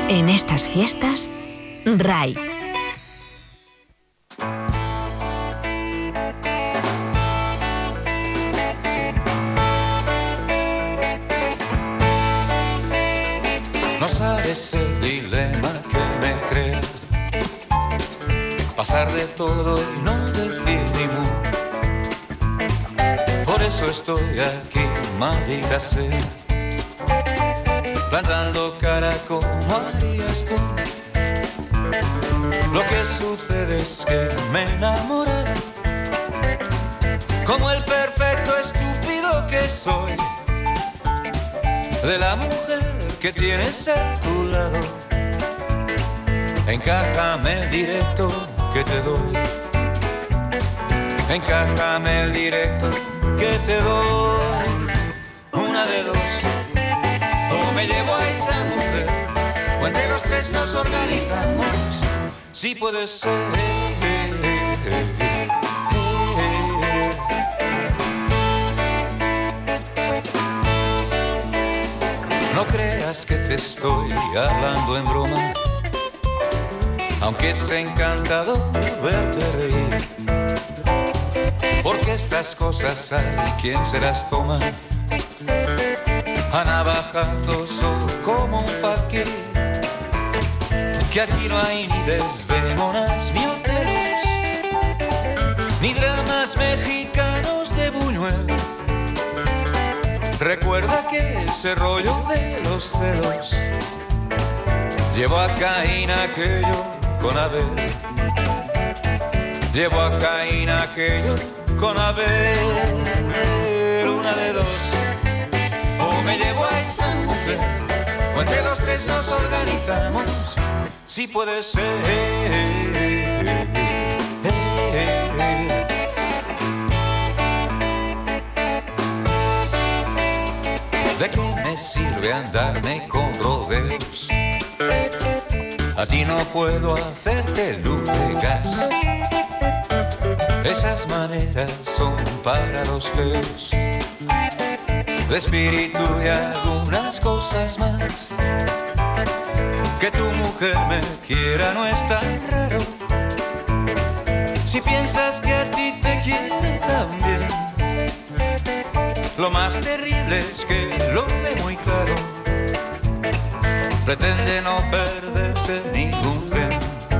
En estas fiestas, R A I. No sabes el dilema que me crea pasar de todo y no decir ni mu. Por eso estoy aquí, maldita sea, plantando cara como harías tú. Lo que sucede es que me enamoré, como el perfecto estúpido que soy, de la mujer que tienes a tu lado. Encájame el directo que te doy, encájame el directo que te doy. Una de dos, o me llevo a esa mujer, o entre los tres nos organizamos. Si puede ser. No creas que te estoy hablando en broma, aunque es encantador verte reír, porque estas cosas hay quien se las toma a navajazos o como un fakir, que aquí no hay ni desdemonas ni hoteles, ni dramas mexicanos de Buñuel. Recuerda que ese rollo de los celos llevó a Caín aquello con Abel, llevó a Caín aquello con Abel. Una de dos, o me llevo a esa mujer, o entre los tres nos organizamos. Si puede ser. ¿De qué me sirve andarme con rodeos? A ti no puedo hacerte luz de gas. Esas maneras son para los feos, de espíritu y algunas cosas más. Que tu mujer me quiera no es tan raro, si piensas que a ti te quiere también. Lo más terrible es que lo ve muy claro, pretende no perderse ningún tren,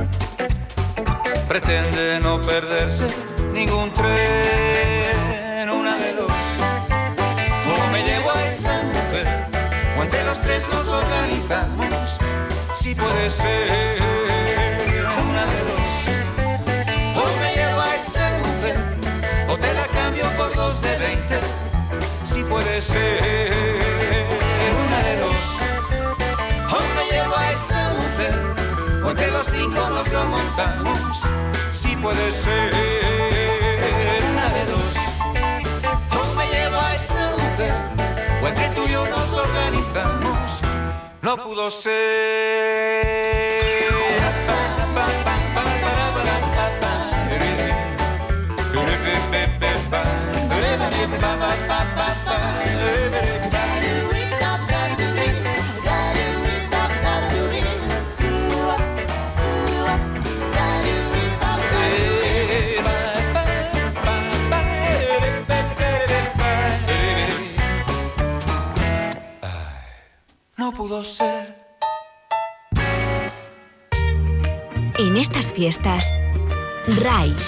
pretende no perderse ningún tren. Una de dos, o me llevo a esa mujer, o entre los tres nos organizamos. Si puede ser. Una de dos, o me llevo a esa mujer, o te la cambio por dos de veinte. Si puede ser. Una de dos, o me llevo a esa mujer, o entre los cinco nos lo montamos. Si puede ser. Una de dos, o me llevo a esa mujer, o entre tú y yo nos organizamos. No pudo ser. No pudo ser. En estas fiestas, R A I.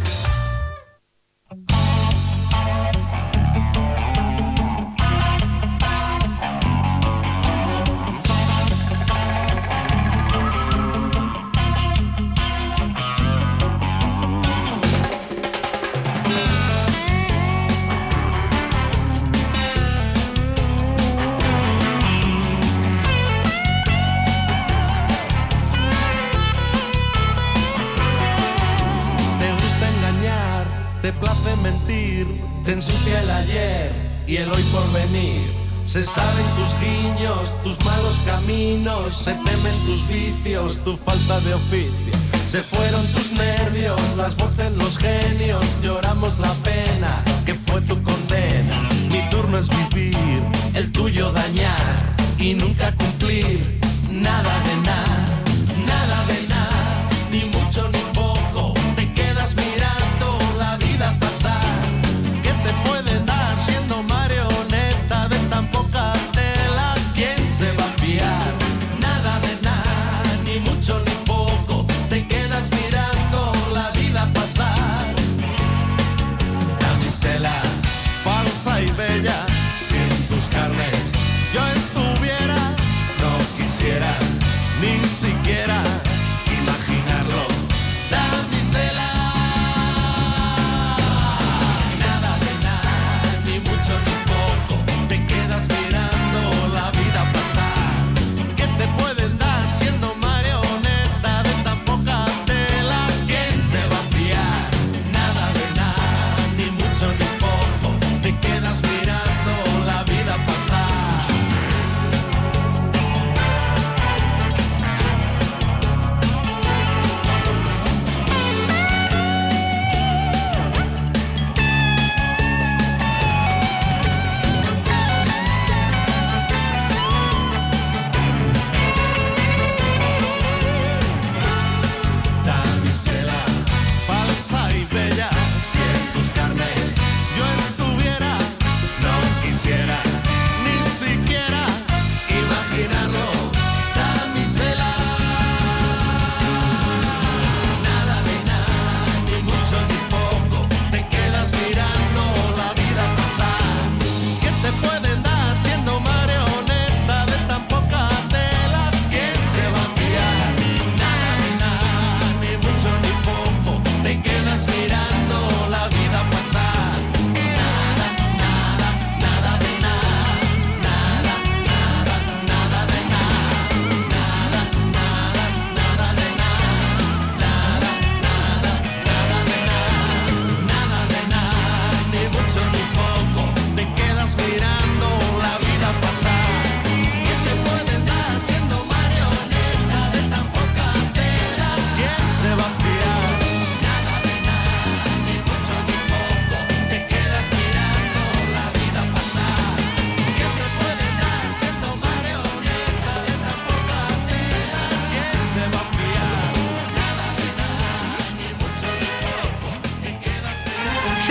Te place mentir, te ensucia el ayer y el hoy por venir. Se saben tus guiños, tus malos caminos, se temen tus vicios, tu falta de oficio. Se fueron tus nervios, las voces, los genios, lloramos la pena que fue tu condena. Mi turno es vivir, el tuyo dañar y nunca cumplir nada de nada.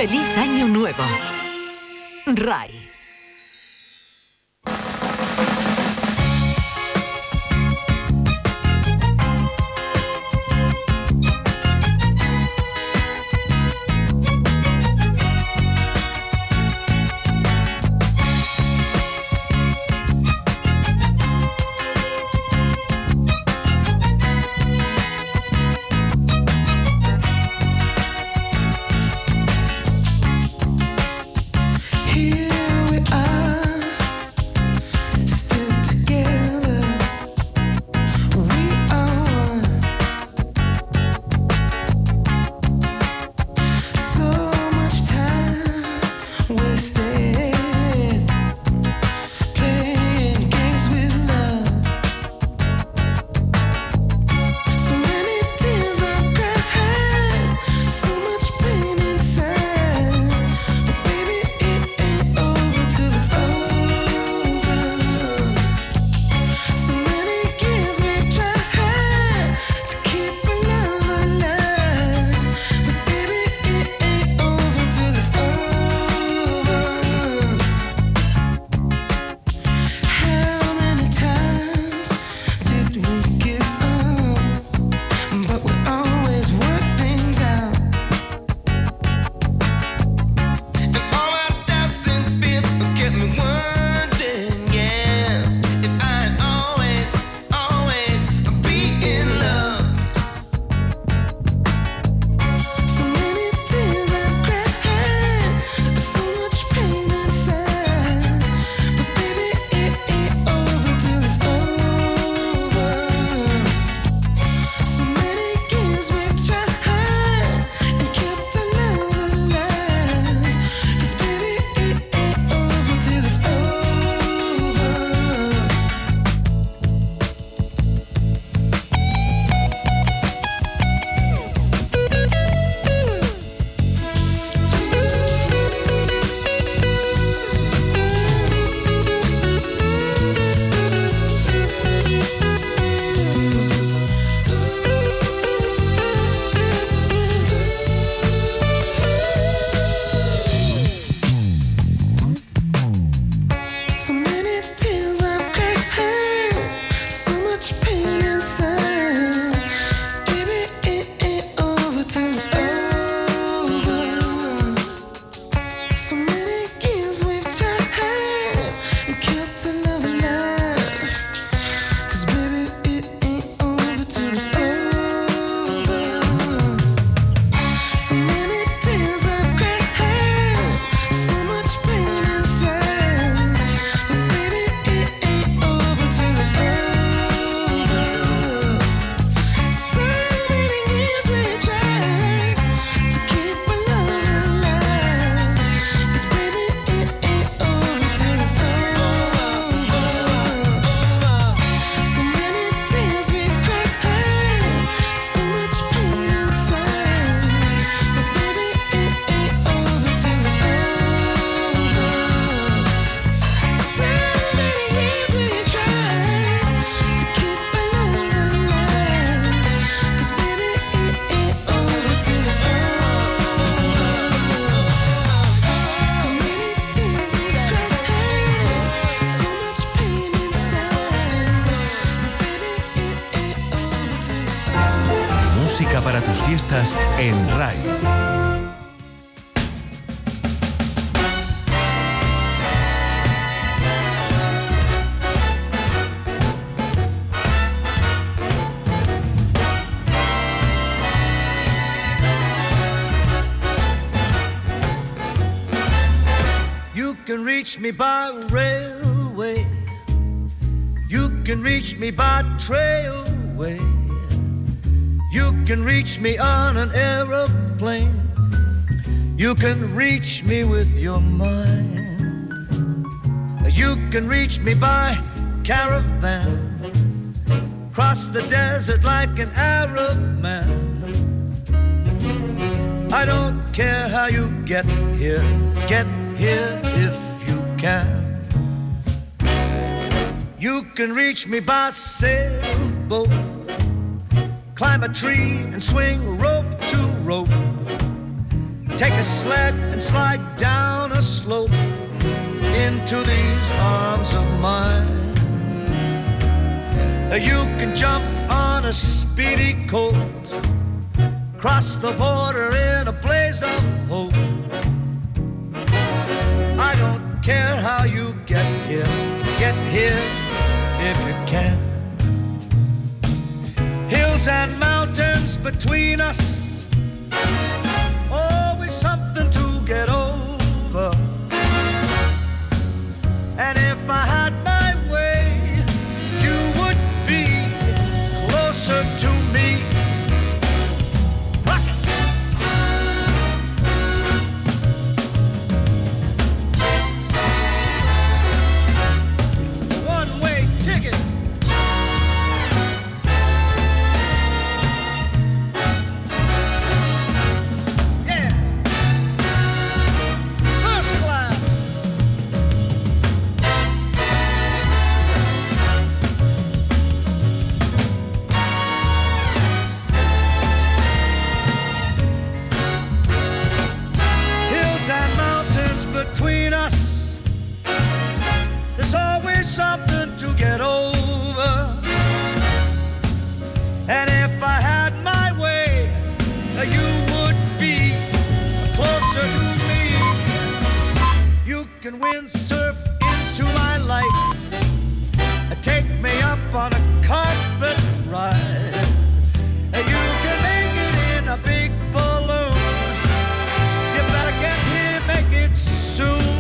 ¡Feliz Año Nuevo! R A I. Música para tus fiestas en R A I. You can reach me by railway. You can reach me by trailway. You can reach me on an aeroplane. You can reach me with your mind. You can reach me by caravan. Cross the desert like an Arab man. I don't care how you get here. Get here if you can. You can reach me by sailboat. Climb a tree and swing rope to rope. Take a sled and slide down a slope into these arms of mine. You can jump on a speedy colt, cross the border in a blaze of hope. I don't care how you get here, get here if you can. Hills and mountains between us, always something to get over. And if I had my way, you would be closer to me. Rock it. One-way ticket. Yeah. First class. Hills and mountains between us, there's always something to get over. And if I had my way, you would be closer to me. You can windsurf into my life, take me up on a carpet ride. You can make it in a big balloon. You better get here, make it soon.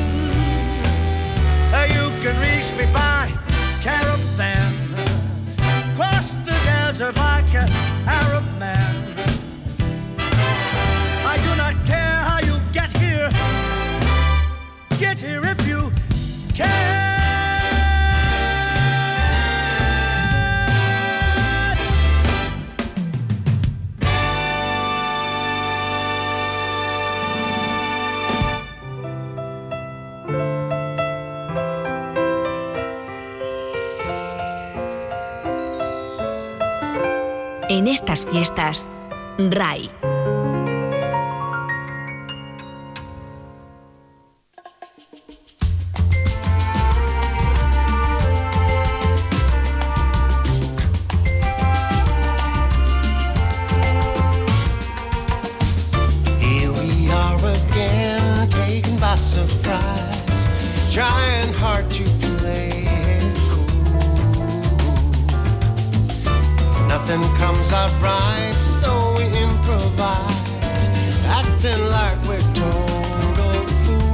You can reach me by caravan, cross the desert like an Arab man. I do not care how you get here, get here if you can. En estas fiestas, R A I. Here we are again, taken by surprise, trying hard to play it cool. Nothing comes out right, so we improvise, acting like we're total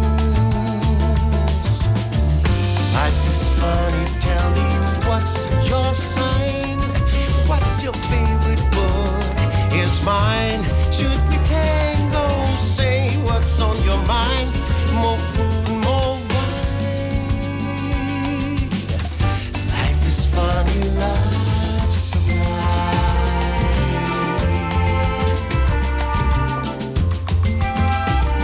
fools. Life is funny, tell me what's your sign? What's your favorite book? Here's mine. Should we tango? Say what's on your mind. More food, more wine. Life is funny, love sublime.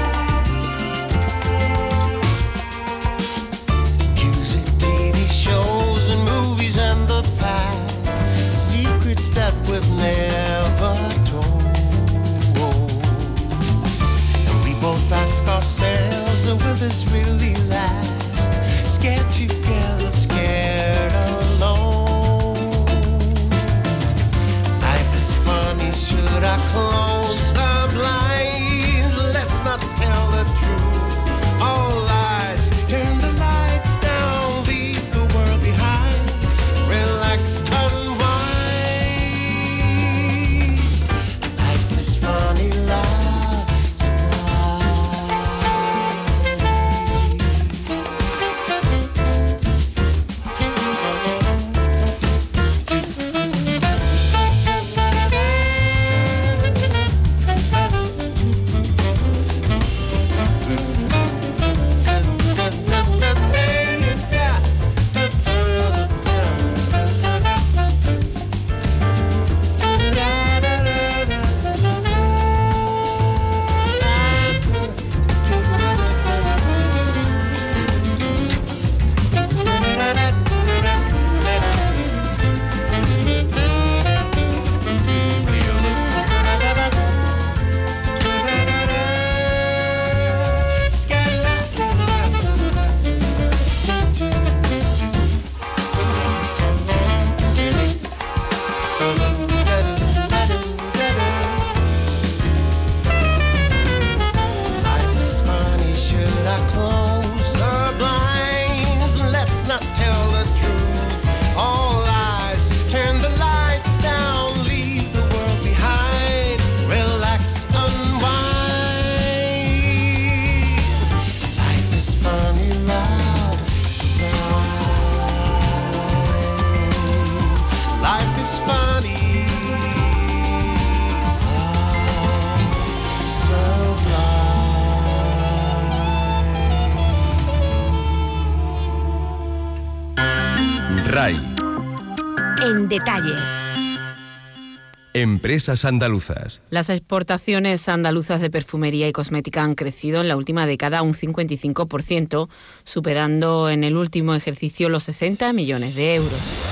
R A I. En detalle. Empresas andaluzas. Las exportaciones andaluzas de perfumería y cosmética han crecido en la última década un cincuenta y cinco por ciento, superando en el último ejercicio los sesenta millones de euros.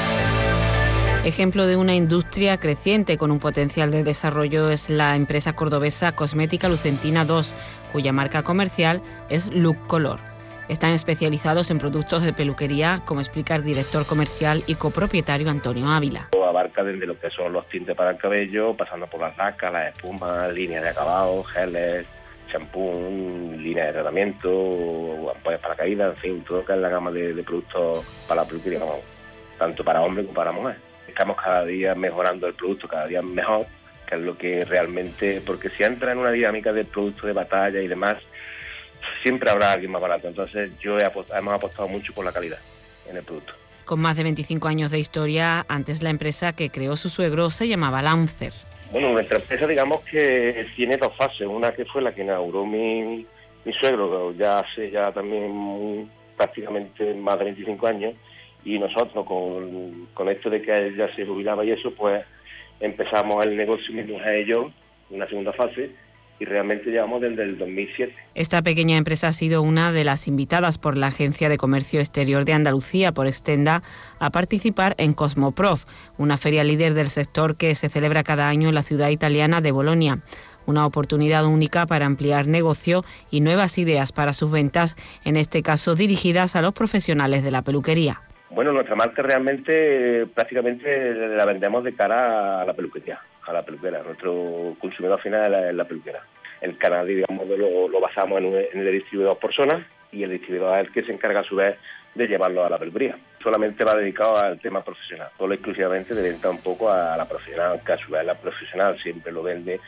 Ejemplo de una industria creciente con un potencial de desarrollo es la empresa cordobesa Cosmética Lucentina dos, cuya marca comercial es Look Color. Están especializados en productos de peluquería, como explica el director comercial y copropietario Antonio Ávila. Abarca desde lo que son los tintes para el cabello, pasando por las lacas, las espumas, líneas de acabado, geles, champú, líneas de tratamiento, ampollas para caída, en fin, todo lo que es la gama de, de productos para la peluquería, vamos, tanto para hombre como para mujer. Estamos cada día mejorando el producto, cada día mejor, que es lo que realmente, porque si entra en una dinámica de producto de batalla y demás, siempre habrá alguien más barato. Entonces yo he apostado, hemos apostado mucho por la calidad en el producto. Con más de veinticinco años de historia, antes la empresa que creó su suegro se llamaba Lancer. Bueno, nuestra empresa digamos que tiene dos fases. Una que fue la que inauguró mi, mi suegro, ya hace ya también prácticamente más de veinticinco años, y nosotros con, con esto de que él ya se jubilaba y eso, pues empezamos el negocio mi mujer y yo, una segunda fase, y realmente llevamos desde el dos mil siete. Esta pequeña empresa ha sido una de las invitadas por la Agencia de Comercio Exterior de Andalucía, por Extenda, a participar en Cosmoprof, una feria líder del sector que se celebra cada año en la ciudad italiana de Bolonia. Una oportunidad única para ampliar negocio y nuevas ideas para sus ventas, en este caso dirigidas a los profesionales de la peluquería. Bueno, nuestra marca realmente prácticamente la vendemos de cara a la peluquería, a la peluquera. Nuestro consumidor final es la, la peluquera. El canal, digamos, lo, lo basamos en, un, en el distribuidor por zona, y el distribuidor es el que se encarga a su vez de llevarlo a la peluquería. Solamente va dedicado al tema profesional, solo exclusivamente de venta un poco a la profesional, que a su vez la profesional siempre lo vende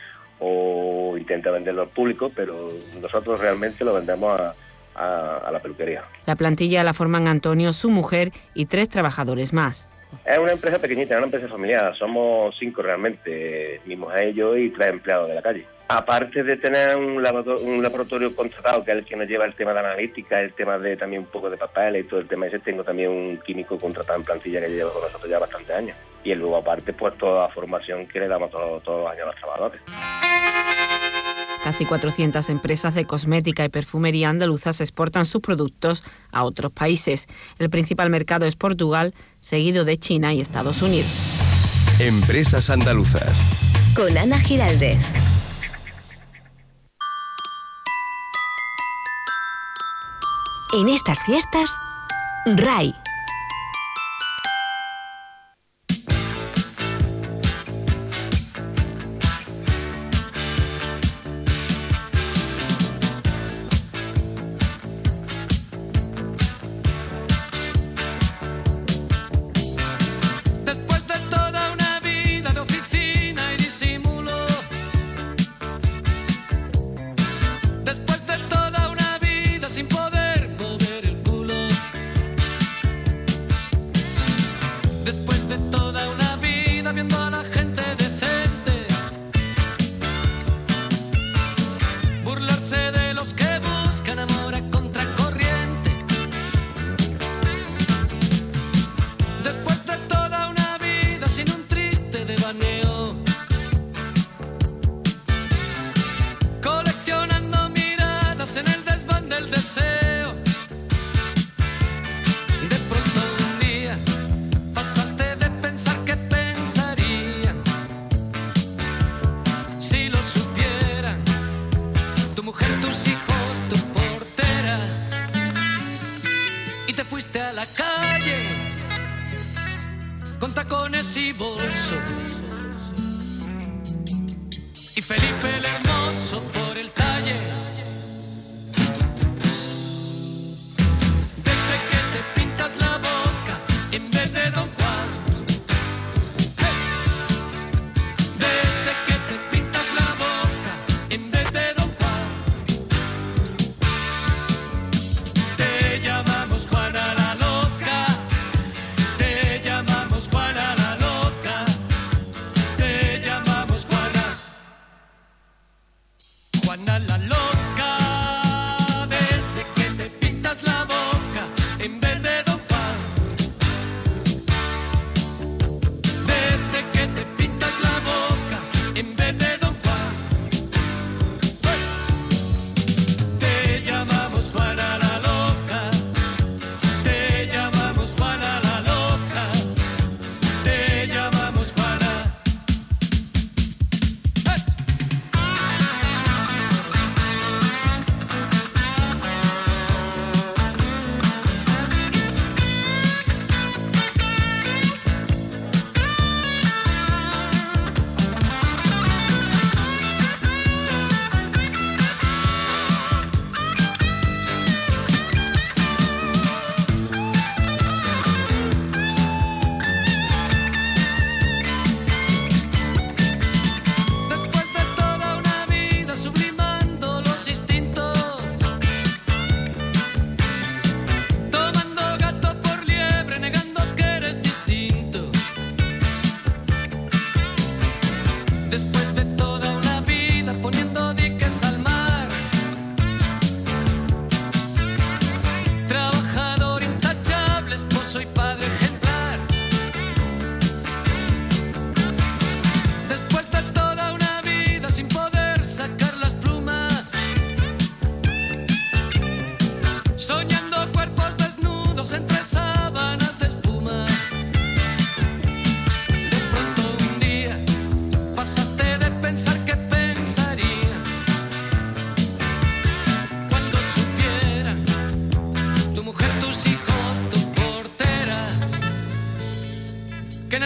o intenta venderlo al público, pero nosotros realmente lo vendemos a A, a la peluquería. La plantilla la forman Antonio, su mujer y tres trabajadores más. Es una empresa pequeñita, es una empresa familiar, somos cinco realmente, mi mujer y yo y tres empleados de la calle. Aparte de tener un laboratorio, un laboratorio contratado, que es el que nos lleva el tema de analítica, el tema de también un poco de papeles y todo el tema ese, tengo también un químico contratado en plantilla que lleva con nosotros ya bastantes años. Y luego aparte pues toda la formación que le damos todos, todos los años a los trabajadores. Casi cuatrocientas empresas de cosmética y perfumería andaluzas exportan sus productos a otros países. El principal mercado es Portugal, seguido de China y Estados Unidos. Empresas andaluzas. Con Ana Giraldez. En estas fiestas, R A I. Con tacones y bolsos, y Felipe el Hermoso por el talle. Desde que te pintas la boca en vez de Don Juan, desde que te pintas la boca en vez de Don Juan, te llamamos Juana la loca, te llamamos Juana la loca, te llamamos Juana, Juana la loca.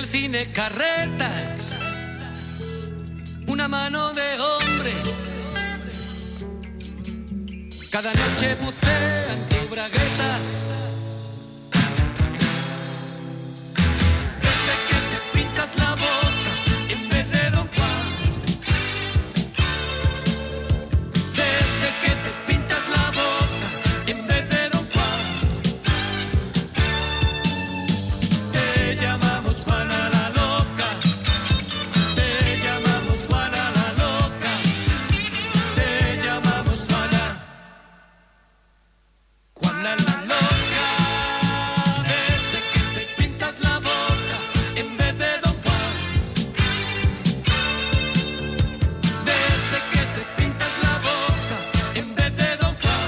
el cine carretas, una mano de hombre. Cada noche bucea en tu bragueta. Desde que te pintas la boca en vez de Don Juan. Desde que te pintas la boca en vez de Don Juan. Te llamamos Juana la loca. Te llamamos Juana la loca. Te llamamos Juana. Juana la loca. Desde que te pintas la boca en vez de Don Juan. Desde que te pintas la boca en vez de Don Juan.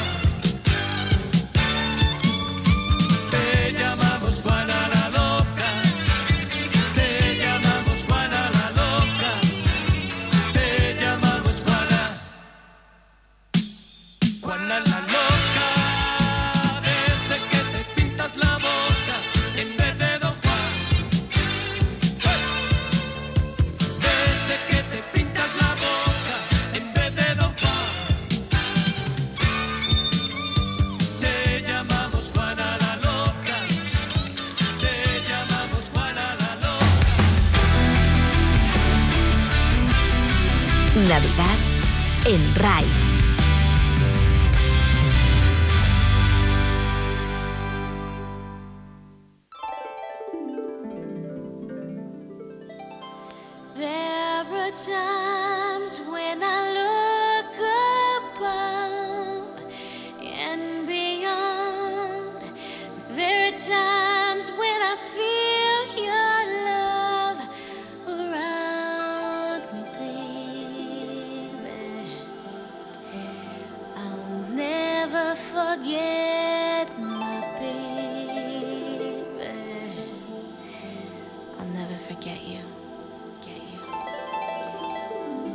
Te llamamos Juana la loca. Te llamamos Juana la loca. Te llamamos Juana. Juana la loca. Desde que te pintas la boca en vez de Don Juan. Desde que te pintas la boca en vez de Don Juan. Te llamamos Juana la loca. Te llamamos Juana la loca. Navidad en RAI. There are times when I look above and beyond. There are times when I feel your love around me, baby. I'll never forget my baby. I'll never forget you.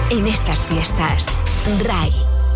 en estas fiestas. R A I.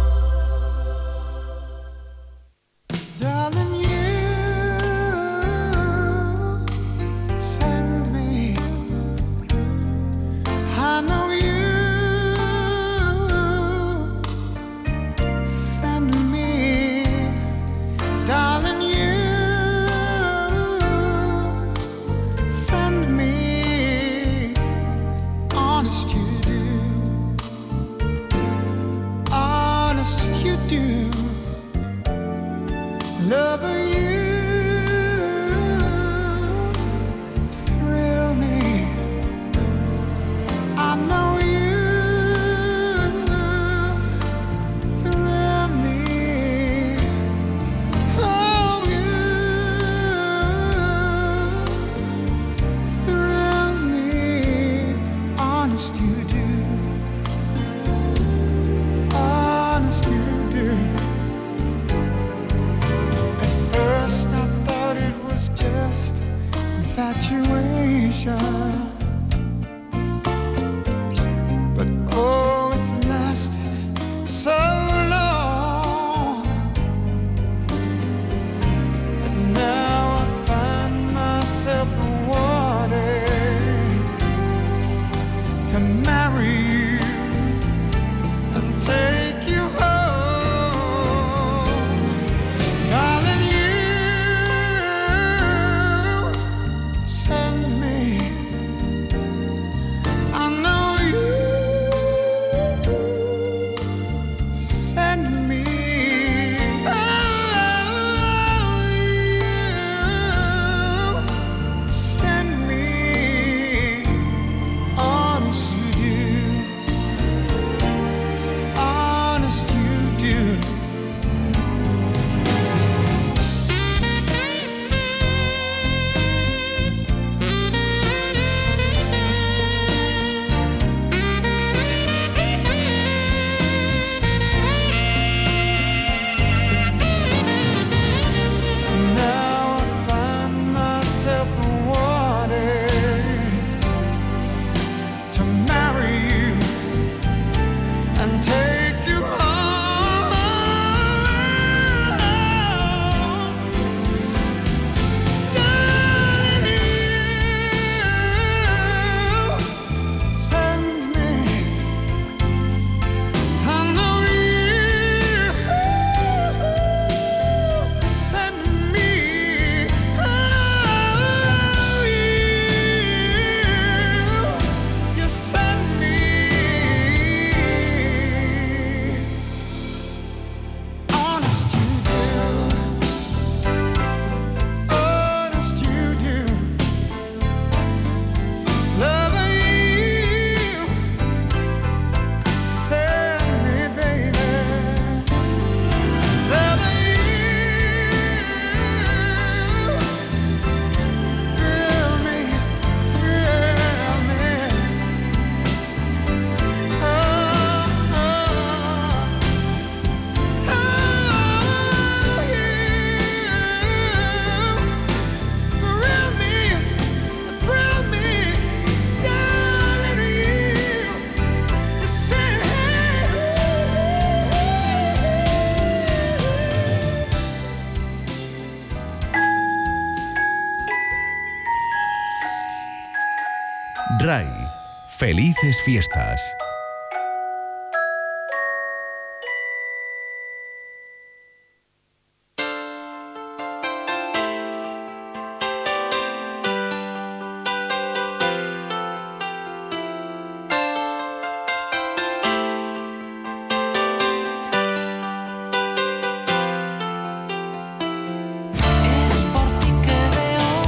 R A I. Felices fiestas.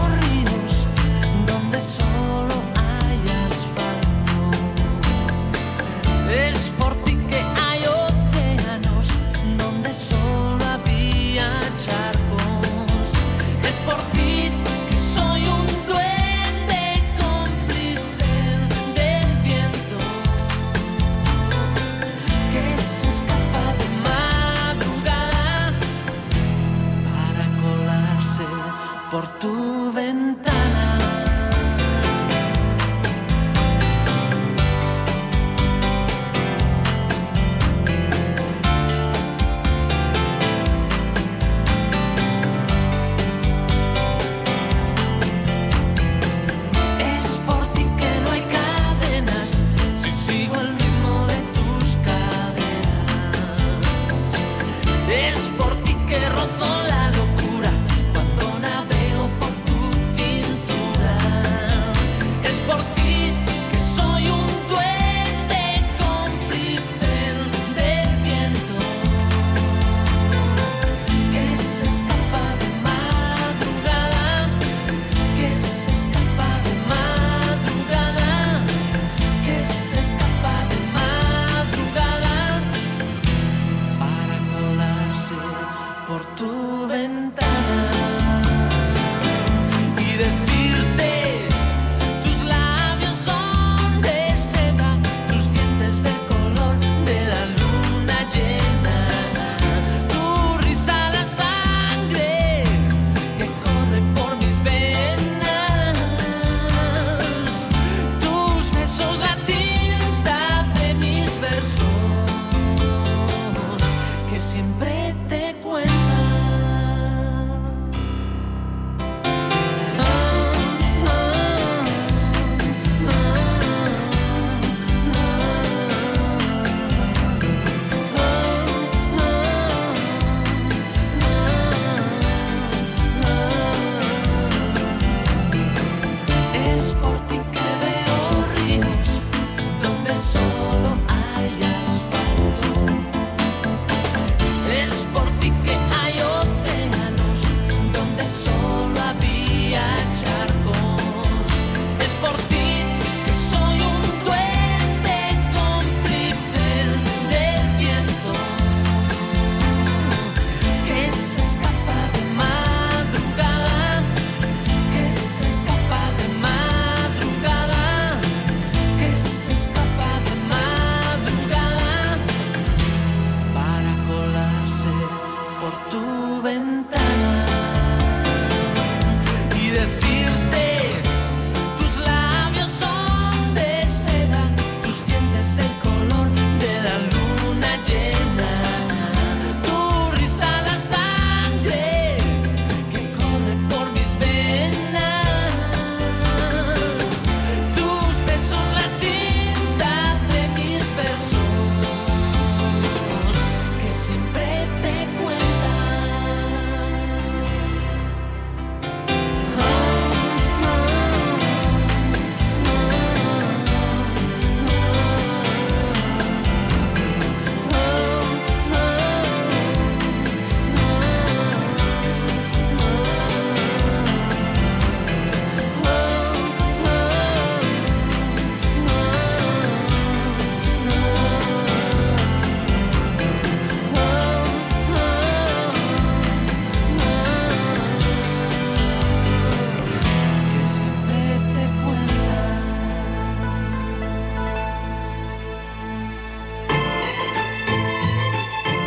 Donde solo hay asfalto.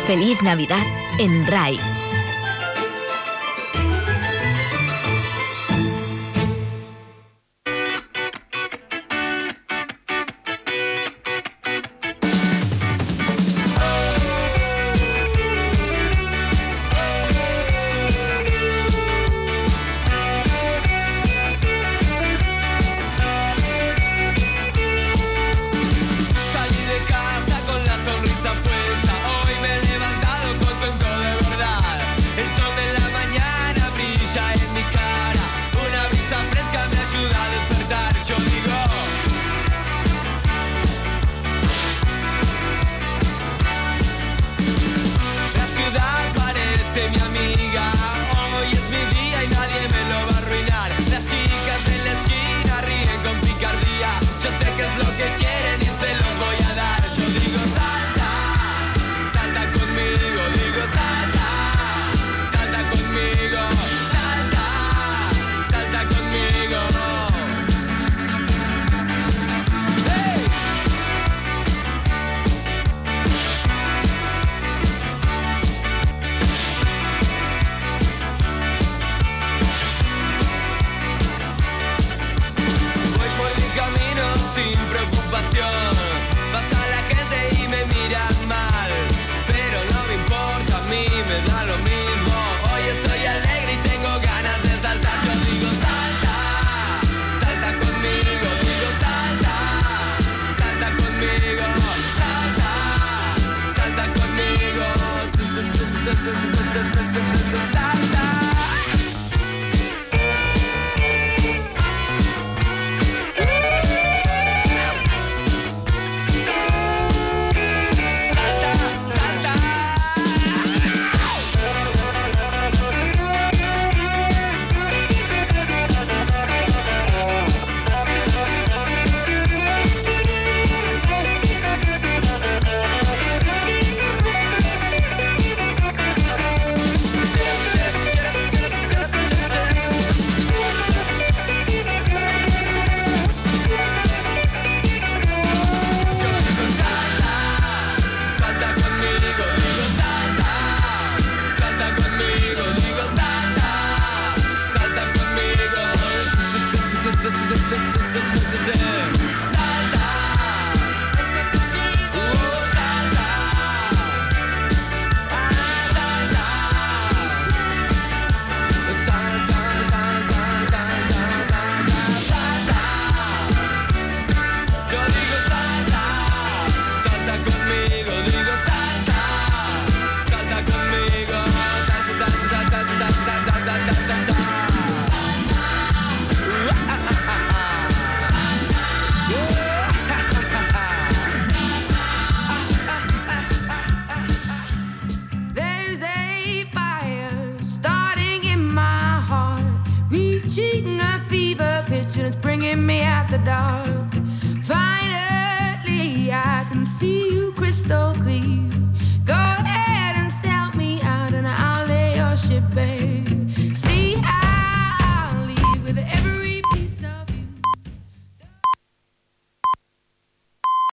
Feliz Navidad en R A I. It's bringing me out the dark.